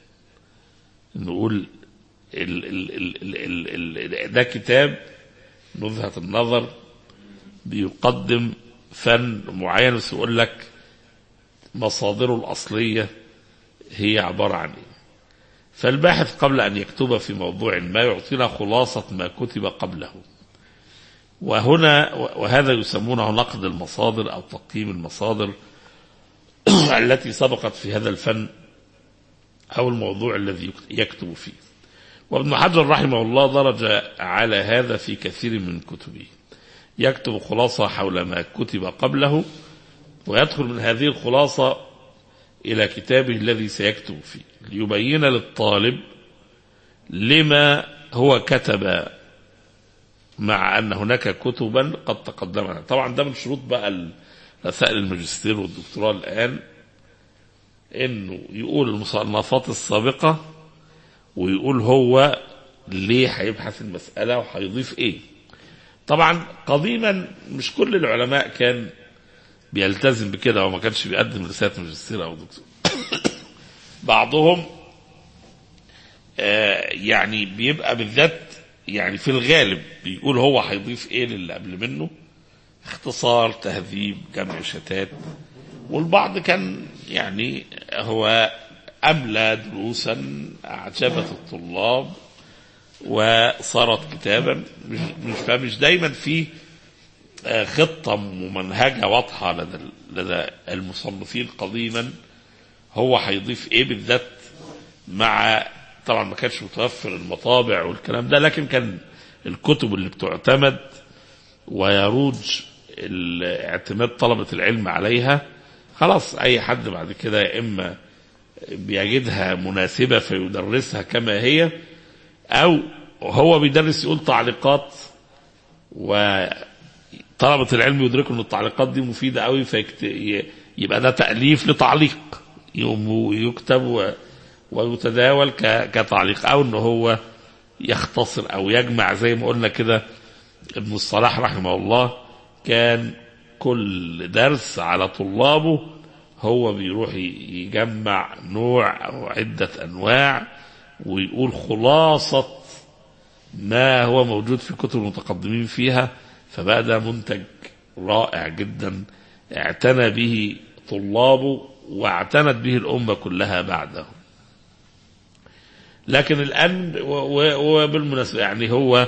نقول ال ال ال ال ال ده كتاب نزهة النظر بيقدم فن معين، بس يقول لك مصادره الأصلية هي عبارة عن ايه. فالباحث قبل أن يكتب في موضوع ما يعطينا خلاصة ما كتب قبله، وهنا وهذا يسمونه نقد المصادر أو تقييم المصادر التي سبقت في هذا الفن أو الموضوع الذي يكتب فيه. وابن حجر رحمه الله درج على هذا في كثير من كتبه، يكتب خلاصة حول ما كتب قبله، ويدخل من هذه الخلاصة إلى كتابه الذي سيكتب فيه ليبين للطالب لما هو كتب، مع أن هناك كتبا قد تقدمنا. طبعا ده من شروط بقى رسائل الماجستير والدكتوراه الآن، إنه يقول المصنفات السابقة ويقول هو ليه هيبحث المسألة وهيضيف إيه. طبعا قديما مش كل العلماء كان بيلتزم بكده وما كانش بيقدم رسالة ماجستير أو دكتور. بعضهم آه يعني بيبقى بالذات يعني في الغالب بيقول هو هيضيف ايه للي قبل منه، اختصار، تهذيب، جمع شتات. والبعض كان يعني هو أملى دروسا أعجبت الطلاب وصارت كتابا، مش, مش, مش دايما في خطة ممنهجة واضحة لدى, لدى المصنفين قديما هو هيضيف ايه بالذات. مع طبعا ما كانش متوفر المطابع والكلام ده، لكن كان الكتب اللي بتعتمد ويروج اعتماد طلبة العلم عليها خلاص اي حد بعد كده يا اما بيجدها مناسبة فيدرسها كما هي، او هو بيدرس يقول تعليقات وطلبة العلم يدركوا ان التعليقات دي مفيدة قوي فيبقى ده تأليف لتعليق يكتب ويتداول كتعليق، او انه هو يختصر او يجمع زي ما قلنا كده. ابن الصلاح رحمه الله كان كل درس على طلابه هو بيروح يجمع نوع او عدة انواع ويقول خلاصة ما هو موجود في كتب المتقدمين فيها، فبقى ده منتج رائع جدا اعتنى به طلابه واعتنت به الأمة كلها بعده. لكن الآن وبالمناسبة يعني هو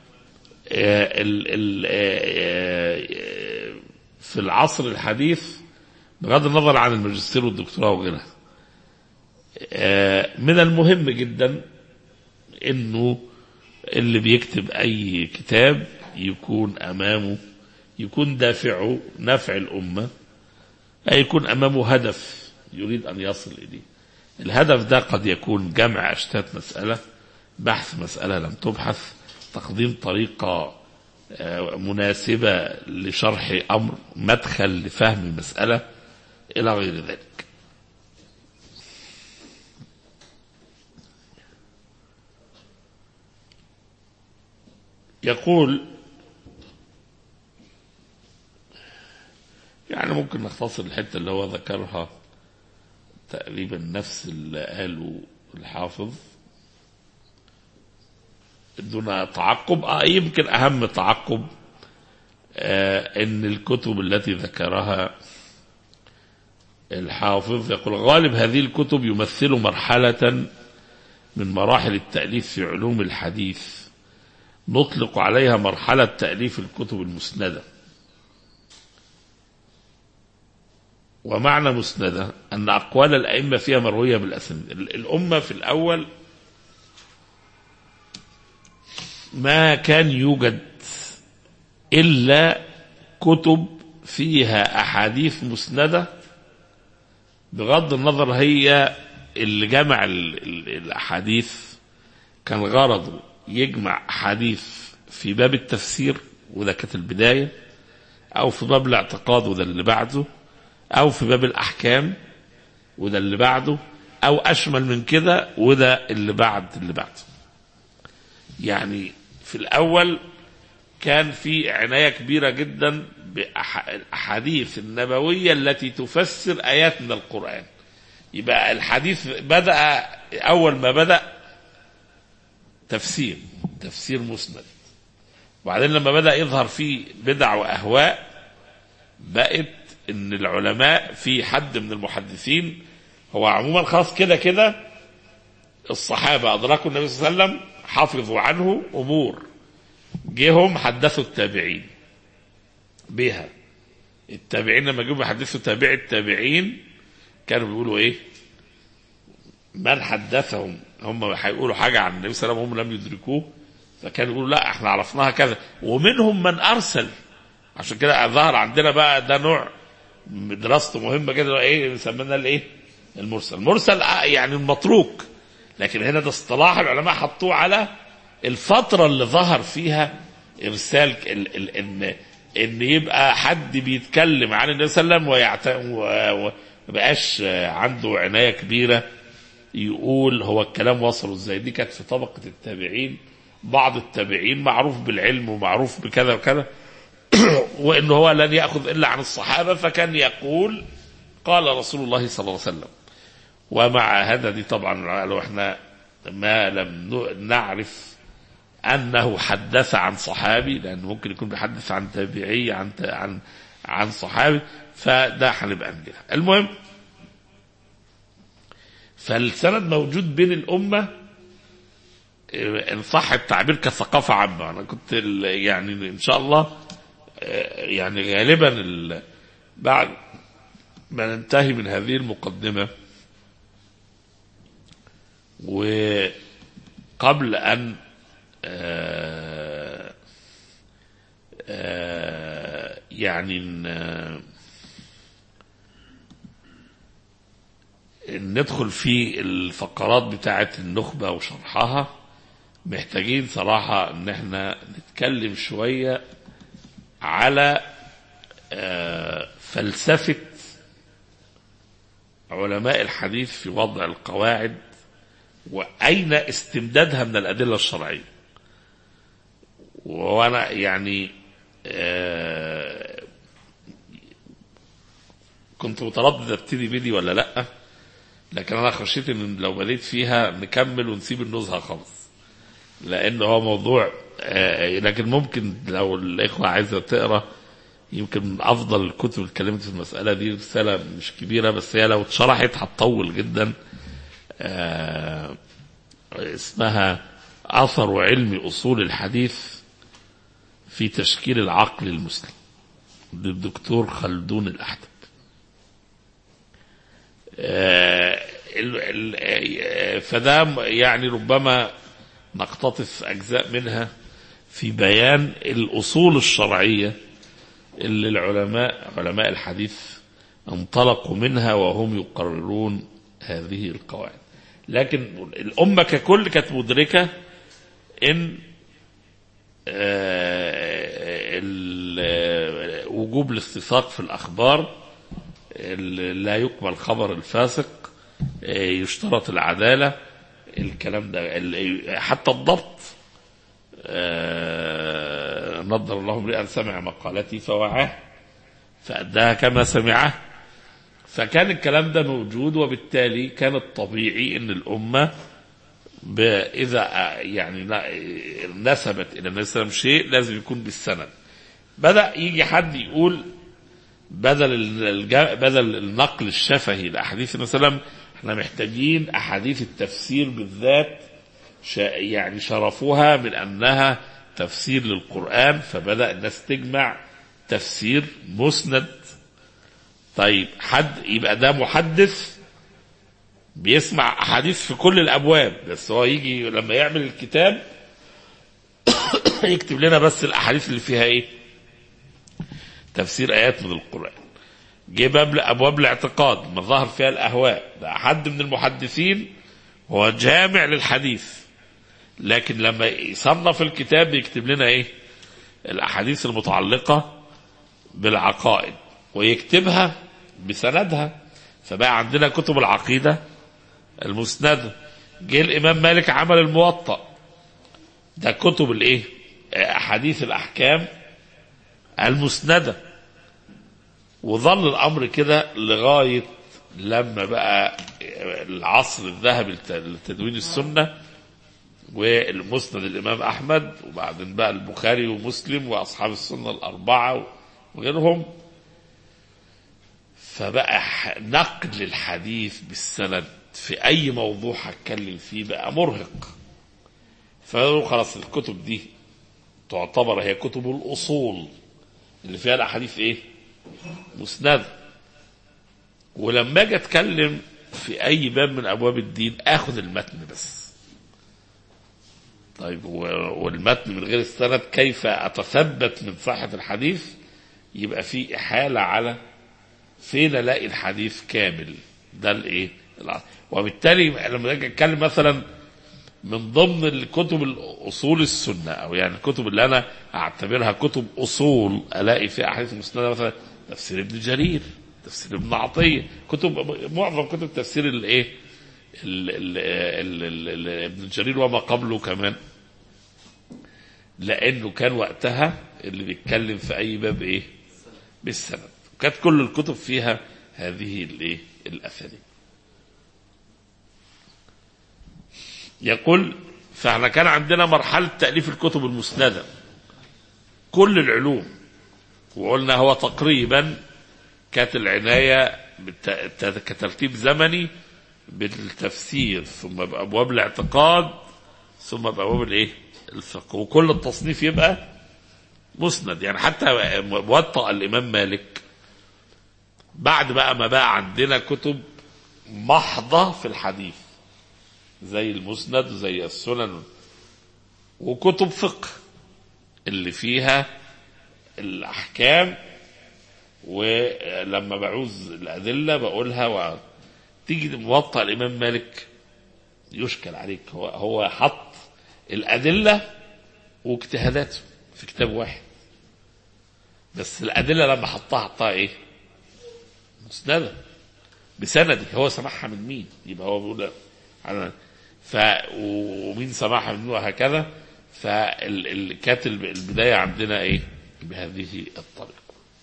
في العصر الحديث بغض النظر عن الماجستير والدكتوراه وغيرها من المهم جدا انه اللي بيكتب اي كتاب يكون امامه يكون دافعه نفع الامة، أي يكون امامه هدف يريد ان يصل اليه. الهدف ده قد يكون جمع اشتات مسألة، بحث مسألة لم تبحث، تقديم طريقة مناسبة لشرح امر، مدخل لفهم مسألة الى غير ذلك. يقول يعني ممكن نختصر الحتة اللي هو ذكرها تقريبا نفس اللي قاله الحافظ دون تعقب. آه يمكن أهم تعقب آه إن الكتب التي ذكرها الحافظ يقول غالب هذه الكتب يمثل مرحلة من مراحل التأليف في علوم الحديث نطلق عليها مرحلة تأليف الكتب المسندة. ومعنى مسندة أن أقوال الأئمة فيها مروية بالأسانيد. الأمة في الأول ما كان يوجد إلا كتب فيها أحاديث مسندة، بغض النظر هي اللي جمع الأحاديث كان غرضه يجمع أحاديث في باب التفسير وده كانت البداية، أو في باب الاعتقاد وده اللي بعده، أو في باب الأحكام وده اللي بعده، او اشمل من كده، وده اللي بعد اللي بعد. يعني في الاول كان في عناية كبيرة جدا بالاحاديث النبوية التي تفسر ايات من القرآن. يبقى الحديث بدأ اول ما بدأ تفسير تفسير مسند، وبعدين لما بدأ يظهر فيه بدع واهواء بقت ان العلماء في حد من المحدثين هو عموما خاص كده كده الصحابة أدركوا النبي صلى الله عليه وسلم حافظوا عنه أمور، جيهم حدثوا التابعين بها. التابعين لما جيهم يحدثوا تابع التابعين كانوا بيقولوا إيه؟ من حدثهم، هم هيقولوا حاجة عن النبي صلى الله عليه وسلم هم لم يدركوه، فكانوا يقولوا لا احنا عرفناها كذا. ومنهم من أرسل، عشان كده ظهر عندنا بقى ده نوع دراسته مهمة كده، ايه سمينا الايه؟ المرسل. المرسل يعني المتروك، لكن هنا ده اصطلاح العلماء حطوه على الفترة اللي ظهر فيها ارسال، ال ال ان ان يبقى حد بيتكلم عن النبي صلى الله عليه وسلم ومبقاش عنده عناية كبيرة يقول هو الكلام وصله ازاي. دي كانت في طبقة التابعين. بعض التابعين معروف بالعلم ومعروف بكذا وكذا وانه هو لن يأخذ الا عن الصحابة، فكان يقول قال رسول الله صلى الله عليه وسلم. ومع هذا دي طبعا لو احنا ما لم نعرف انه حدث عن صحابي، لان ممكن يكون بيحدث عن تابعي عن عن عن صحابي، فده هنبقى عندنا. المهم فالسند موجود بين الامه ان صح التعبير كثقافه عامه. انا كنت يعني ان شاء الله يعني غالبا بعد ما ننتهي من هذه المقدمة وقبل أن آآ آآ يعني ندخل في الفقرات بتاعة النخبة وشرحها، محتاجين صراحة ان احنا نتكلم شوية على فلسفة علماء الحديث في وضع القواعد وأين استمدادها من الأدلة الشرعية. وأنا يعني كنت متردد ابتدي بدي ولا لأ، لكن أنا خشيت إن لو بديت فيها نكمل ونسيب النزهة خالص، لأنه هو موضوع لكن ممكن لو الإخوة عايزة تقرأ يمكن من أفضل الكتب اللي اتكلمت في المسألة دي، رسالة مش كبيرة بس هي لو اتشرحت هتطول جدا. آه اسمها أثر علم أصول الحديث في تشكيل العقل المسلم للدكتور خلدون الأحدب. آه فده يعني ربما نقتطف أجزاء منها في بيان الأصول الشرعية اللي العلماء علماء الحديث انطلقوا منها وهم يقررون هذه القواعد. لكن الأمة ككل كانت مدركة إن وجوب الاستفاق في الأخبار، لا يقبل خبر الفاسق، يشترط العدالة، الكلام ده حتى الضبط. نضر الله امرئا سمع مقالتي فوعاه فأداها كما سمعه. فكان الكلام ده موجود، وبالتالي كان الطبيعي ان الأمة إذا يعني نسبت إلى النبي صلى الله عليه وسلم شيء لازم يكون بالسند. بدأ يجي حد يقول بدل بدل النقل الشفهي لأحاديث النبي صلى الله عليه وسلم احنا محتاجين أحاديث التفسير بالذات، يعني شرفوها من أنها تفسير للقرآن، فبدأ الناس تجمع تفسير مسند. طيب حد يبقى ده محدث بيسمع أحاديث في كل الأبواب، بس هو يجي لما يعمل الكتاب يكتب لنا بس الأحاديث اللي فيها إيه تفسير آيات من القرآن. جه باب أبواب الاعتقاد ما ظهر فيها الأهواء، ده حد من المحدثين هو جامع للحديث، لكن لما يصنف الكتاب يكتب لنا إيه الأحاديث المتعلقة بالعقائد ويكتبها بسندها. فبقى عندنا كتب العقيدة المسند. جه الإمام مالك عمل الموطأ، ده كتب الايه أحاديث الأحكام المسندة. وظل الأمر كده لغاية لما بقى العصر الذهبي لتدوين السنة والمسند الإمام أحمد، وبعدين بقى البخاري ومسلم وأصحاب السنة الأربعة وغيرهم. فبقى نقل الحديث بالسند في أي موضوع هتكلم فيه بقى مرهق. فقالوا خلاص الكتب دي تعتبر هي كتب الأصول اللي فيها الأحاديث إيه؟ مسند. ولما أجي أتكلم في أي باب من أبواب الدين آخذ المتن بس. طيب والمتن من غير السند كيف أتثبت من صحة الحديث؟ يبقى في إحالة على فين الاقي الحديث كامل ده الايه. وبالتالي لما اجي اتكلم مثلا من ضمن الكتب الاصول السنه، او يعني الكتب اللي انا اعتبرها كتب اصول الاقي في احاديث مسنده، مثلا تفسير ابن جرير، تفسير ابن عطيه، كتب معظم كتب تفسير الايه ابن جرير وما قبله كمان، لانه كان وقتها اللي بيتكلم في اي باب ايه بالسند. كانت كل الكتب فيها هذه الايه الاساليب. يقول فاحنا كان عندنا مرحله تاليف الكتب المسنده كل العلوم، وقلنا هو تقريبا كانت العنايه كترتيب زمني بالتفسير، ثم بابواب الاعتقاد، ثم بابواب الايه الفقه، وكل التصنيف يبقى مسند. يعني حتى موطأ الامام مالك بعد بقى ما بقى عندنا كتب محضة في الحديث زي المسند وزي السنن، وكتب فقه اللي فيها الأحكام، ولما بعوز الأدلة بقولها. وتيجي موطأ الإمام مالك يشكل عليك، هو هو حط الأدلة واجتهاداته في كتاب واحد، بس الأدلة لما حطها حطها إيه مسندة بسند، هو سمعها من مين؟ يبقى هو بيقول على ف ومين سمعها من مين وهكذا. فكانت البداية عندنا ايه بهذه الطريقة.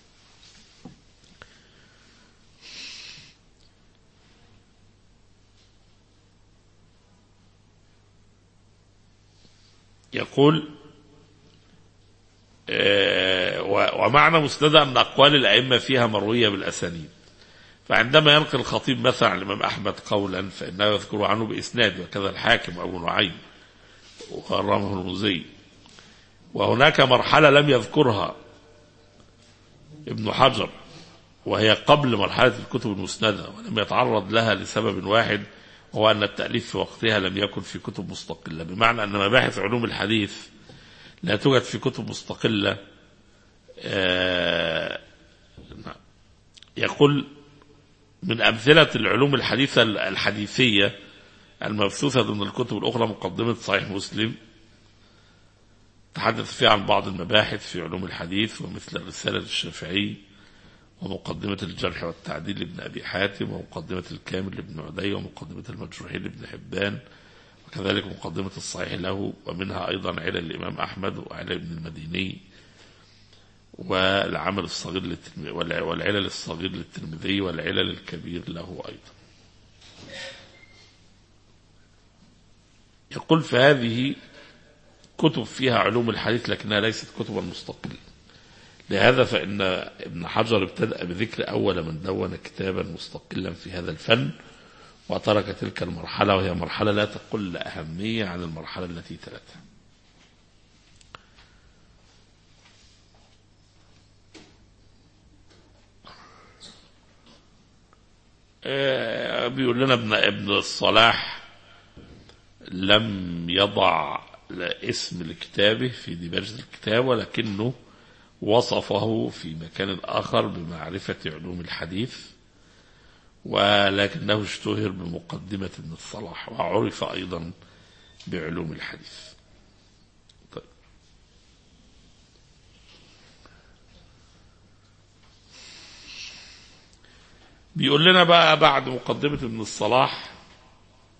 يقول آه ومعنى مسندة أن أقوال الأئمة فيها مروية بالأسانيد. فعندما ينقل الخطيب مثلا عن الإمام أحمد قولا فإنه يذكر عنه بإسناد، وكذا الحاكم أبو نعيم وغرامه المزي. وهناك مرحلة لم يذكرها ابن حجر، وهي قبل مرحلة الكتب المسندة، ولم يتعرض لها لسبب واحد، وهو أن التأليف في وقتها لم يكن في كتب مستقلة، بمعنى أن مباحث علوم الحديث لا توجد في كتب مستقلة. آه يقول من أمثلة العلوم الحديثة الحديثية المبثوثة ضمن الكتب الأخرى مقدمة صحيح مسلم تحدث فيها عن بعض المباحث في علوم الحديث، ومثل الرسالة للشافعي، ومقدمة الجرح والتعديل لابن أبي حاتم، ومقدمة الكامل لابن عدي، ومقدمة المجروحين لابن حبان، وكذلك مقدمة الصحيح له، ومنها أيضا علل الإمام أحمد وعلل ابن المديني، والعمل الصغير للترمذي، والعلل الصغير للترمذي، والعلل الكبير له أيضا. يقول فهذه كتب فيها علوم الحديث لكنها ليست كتبا مستقلة. لهذا فإن ابن حجر ابتدأ بذكر أول من دون كتابا مستقلا في هذا الفن، وترك تلك المرحلة، وهي مرحلة لا تقل أهمية عن المرحلة التي تلتها. بيقول لنا ابن ابن الصلاح لم يضع اسم لكتابه في ديباجة الكتاب، ولكنه وصفه في مكان آخر بمعرفة علوم الحديث، ولكنه اشتهر بمقدمة ابن الصلاح، وعرف أيضا بعلوم الحديث. طيب. بيقول لنا بقى بعد مقدمة ابن الصلاح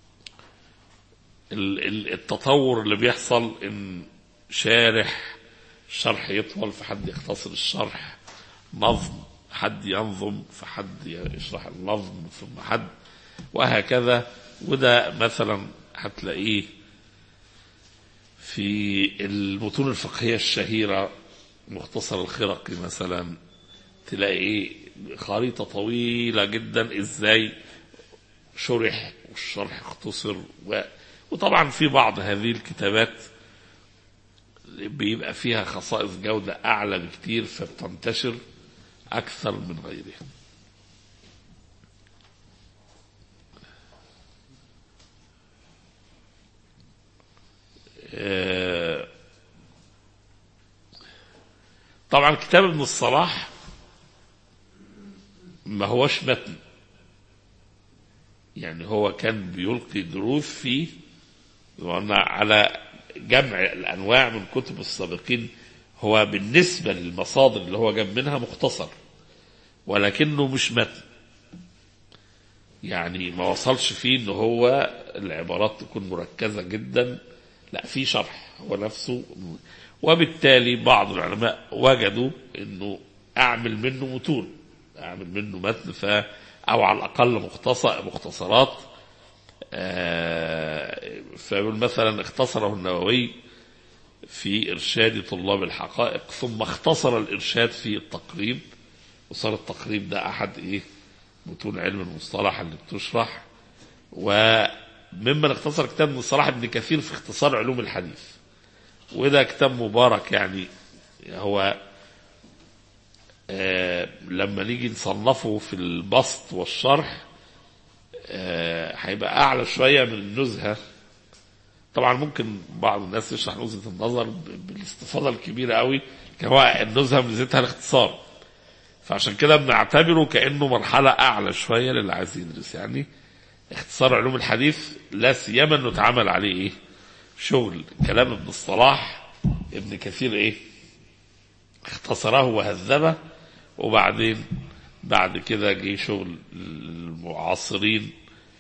التطور اللي بيحصل ان شارح الشرح يطول فحد يختصر الشرح، نظم حد ينظم فحد يشرح النظم ثم حد، وهكذا. وده مثلا هتلاقيه في المتون الفقهية الشهيرة، مختصر الخرقي مثلا، تلاقي خريطة طويلة جدا ازاي شرح والشرح اختصر. و... وطبعا في بعض هذه الكتابات بيبقى فيها خصائص جودة أعلى بكتير فبتنتشر أكثر من غيرها. طبعا كتاب ابن الصلاح ما هوش متن، يعني هو كان بيلقي دروس فيه على جمع الأنواع من كتب السابقين. هو بالنسبة للمصادر اللي هو جاب منها مختصر، ولكنه مش متن، يعني ما وصلش فيه ان هو العبارات تكون مركزة جدا، لا، في شرح هو نفسه. وبالتالي بعض العلماء وجدوا انه اعمل منه متون، اعمل منه متن، ف او على الاقل مختصر مختصرات. فمثلا اختصره النووي في إرشاد طلاب الحقائق، ثم اختصر الإرشاد في التقريب، وصار التقريب ده أحد إيه متون علم المصطلح اللي بتشرح. وممن اختصر كتاب ابن الصلاح ابن كثير في اختصار علوم الحديث، وده كتاب مبارك. يعني هو آه لما نيجي نصنفه في البسط والشرح هيبقى أعلى شوية من النزهة. طبعا ممكن بعض الناس يشرح نزهة النظر بالاستفاضة الكبيرة قوي، كهو النزهة ميزتها الاختصار، فعشان كده بنعتبره كأنه مرحلة أعلى شوية للي عايز يدرس. يعني اختصار علوم الحديث لا سيما انه اتعمل عليه ايه شغل كلام ابن الصلاح، ابن كثير ايه اختصره وهذبه، وبعدين بعد كده جه شغل المعاصرين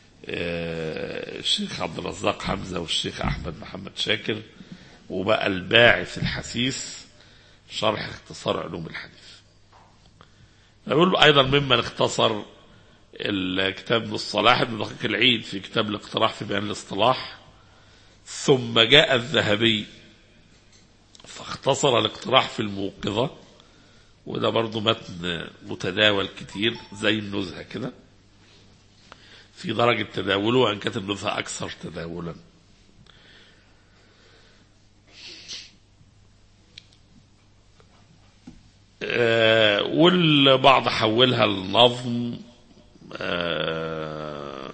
الشيخ عبد الرزاق حمزة والشيخ أحمد محمد شاكر، وبقى الباعث الحسيس شرح اختصار علوم الحديث. نقول أيضا ممن اختصر الكتاب ابن الصلاح ابن دقيق العيد في كتاب الاقتراح في بيان الاصطلاح، ثم جاء الذهبي فاختصر الاقتراح في الموقظة، وده برضو متن متداول كتير زي النزهة كده في درجة تداوله، وأن كانت النزهة أكثر تداولا. أه والبعض حولها النظم، أه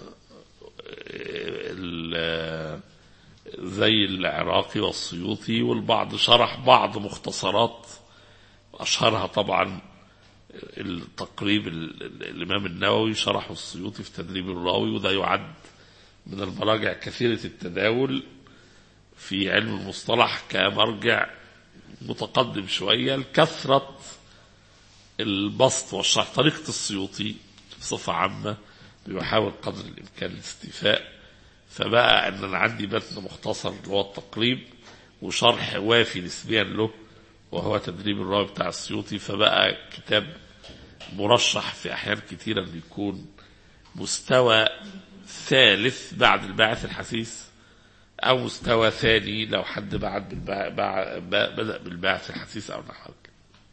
زي العراقي والسيوطي، والبعض شرح بعض مختصرات أشهرها طبعا التقريب الإمام النووي شرحه السيوطي في تدريب الراوي، وده يعد من المراجع كثيرة التداول في علم المصطلح كمرجع متقدم شوية لكثرة البسط والشرح. طريقة السيوطي بصفة عامة بيحاول قدر الإمكان الاستيفاء، فبقى أن أنا عندي متن مختصر اللي هو التقريب وشرح وافي نسبيا له وهو تدريب الراوي بتاع السيوطي، فبقى كتاب مرشح في أحيان كثيرة أن يكون مستوى ثالث بعد الباعث الحسيس، أو مستوى ثاني لو حد بعد بالبع... بدأ بالباعث الحسيس أو نحو ذلك.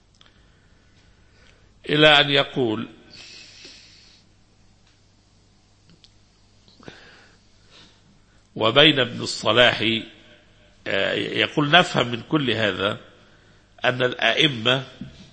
إلى أن يقول وبين ابن الصلاح، يقول نفهم من كل هذا أن الأئمة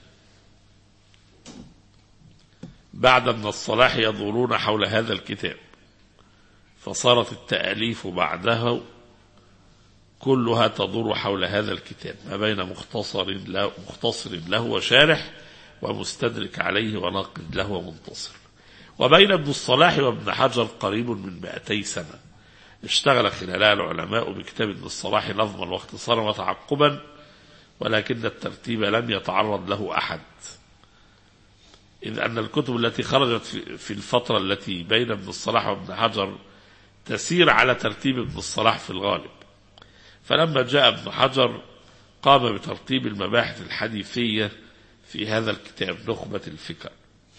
بعد ابن الصلاح يدورون حول هذا الكتاب، فصارت التأليف بعده كلها تدور حول هذا الكتاب ما بين مختصر له, مختصر له وشارح ومستدرك عليه وناقد له ومنتصر. وبين ابن الصلاح وابن حجر قريب من مئتي سنة، اشتغل خلالها العلماء بكتاب ابن الصلاح نظما واختصارا وتعقبا، ولكن الترتيب لم يتعرض له أحد، إذ أن الكتب التي خرجت في الفترة التي بين ابن الصلاح وابن حجر تسير على ترتيب ابن الصلاح في الغالب. فلما جاء ابن حجر قام بترتيب المباحث الحديثية في هذا الكتاب نخبة الفكر.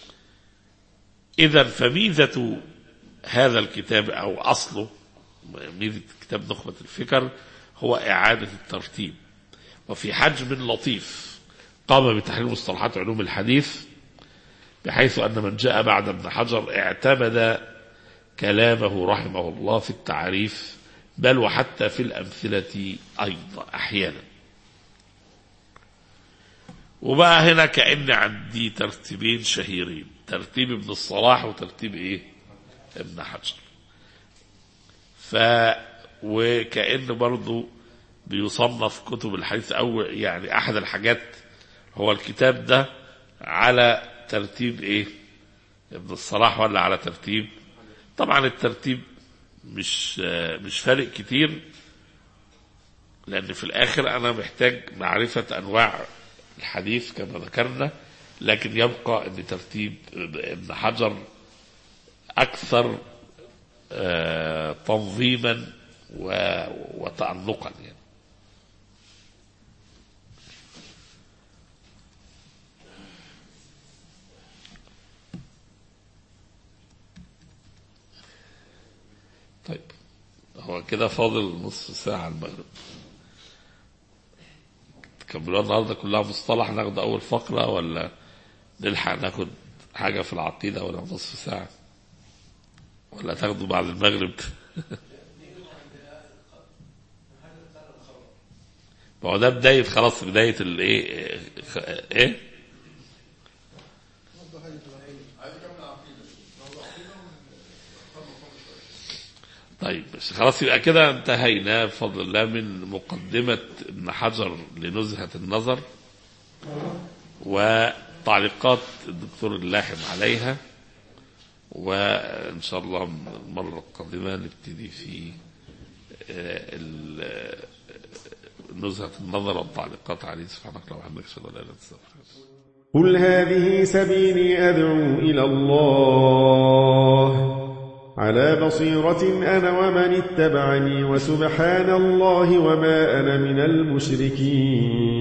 إذن فميزة هذا الكتاب أو أصله ميزة كتاب نخبة الفكر هو إعادة الترتيب، وفي حجم لطيف قام بتحرير مصطلحات علوم الحديث، بحيث أن من جاء بعد ابن حجر اعتمد كلامه رحمه الله في التعريف، بل وحتى في الأمثلة أيضا أحيانا. وبقى هنا كأن عندي ترتيبين شهيرين، ترتيب ابن الصلاح وترتيب إيه؟ ابن حجر. ف وكأن برضو بيصنف كتب الحديث، أو يعني أحد الحاجات هو الكتاب ده على ترتيب إيه؟ ابن الصلاح ولا على ترتيب؟ طبعا الترتيب مش مش فارق كتير، لأن في الآخر أنا محتاج معرفة أنواع الحديث كما ذكرنا، لكن يبقى أن ترتيب ابن حجر أكثر تنظيما وتأنقا يعني. طيب هو كده فاضل نصف ساعة المغرب، تكملوا النهارده كلها مصطلح، ناخد أول فقرة ولا نلحق ناخد حاجة في العقيدة ولا نصف ساعة، ولا تاخدوا بعد المغرب؟ ما هو ده بداية خلاص، بداية الايه ايه طيب بس خلاص يبقى كده انتهينا بفضل الله من مقدمة ابن حجر لنزهة النظر وتعليقات الدكتور اللاحم عليها، وإن شاء الله المرة القادمة نبتدي في نزهة النظر والتعليقات عليه. سبحانك اللهم وبحمدك أشهد أن لا إله إلا أنت أستغفرك. قل هذه سبيلي أدعو إلى الله على بصيرة أنا ومن اتبعني وسبحان الله وما أنا من المشركين.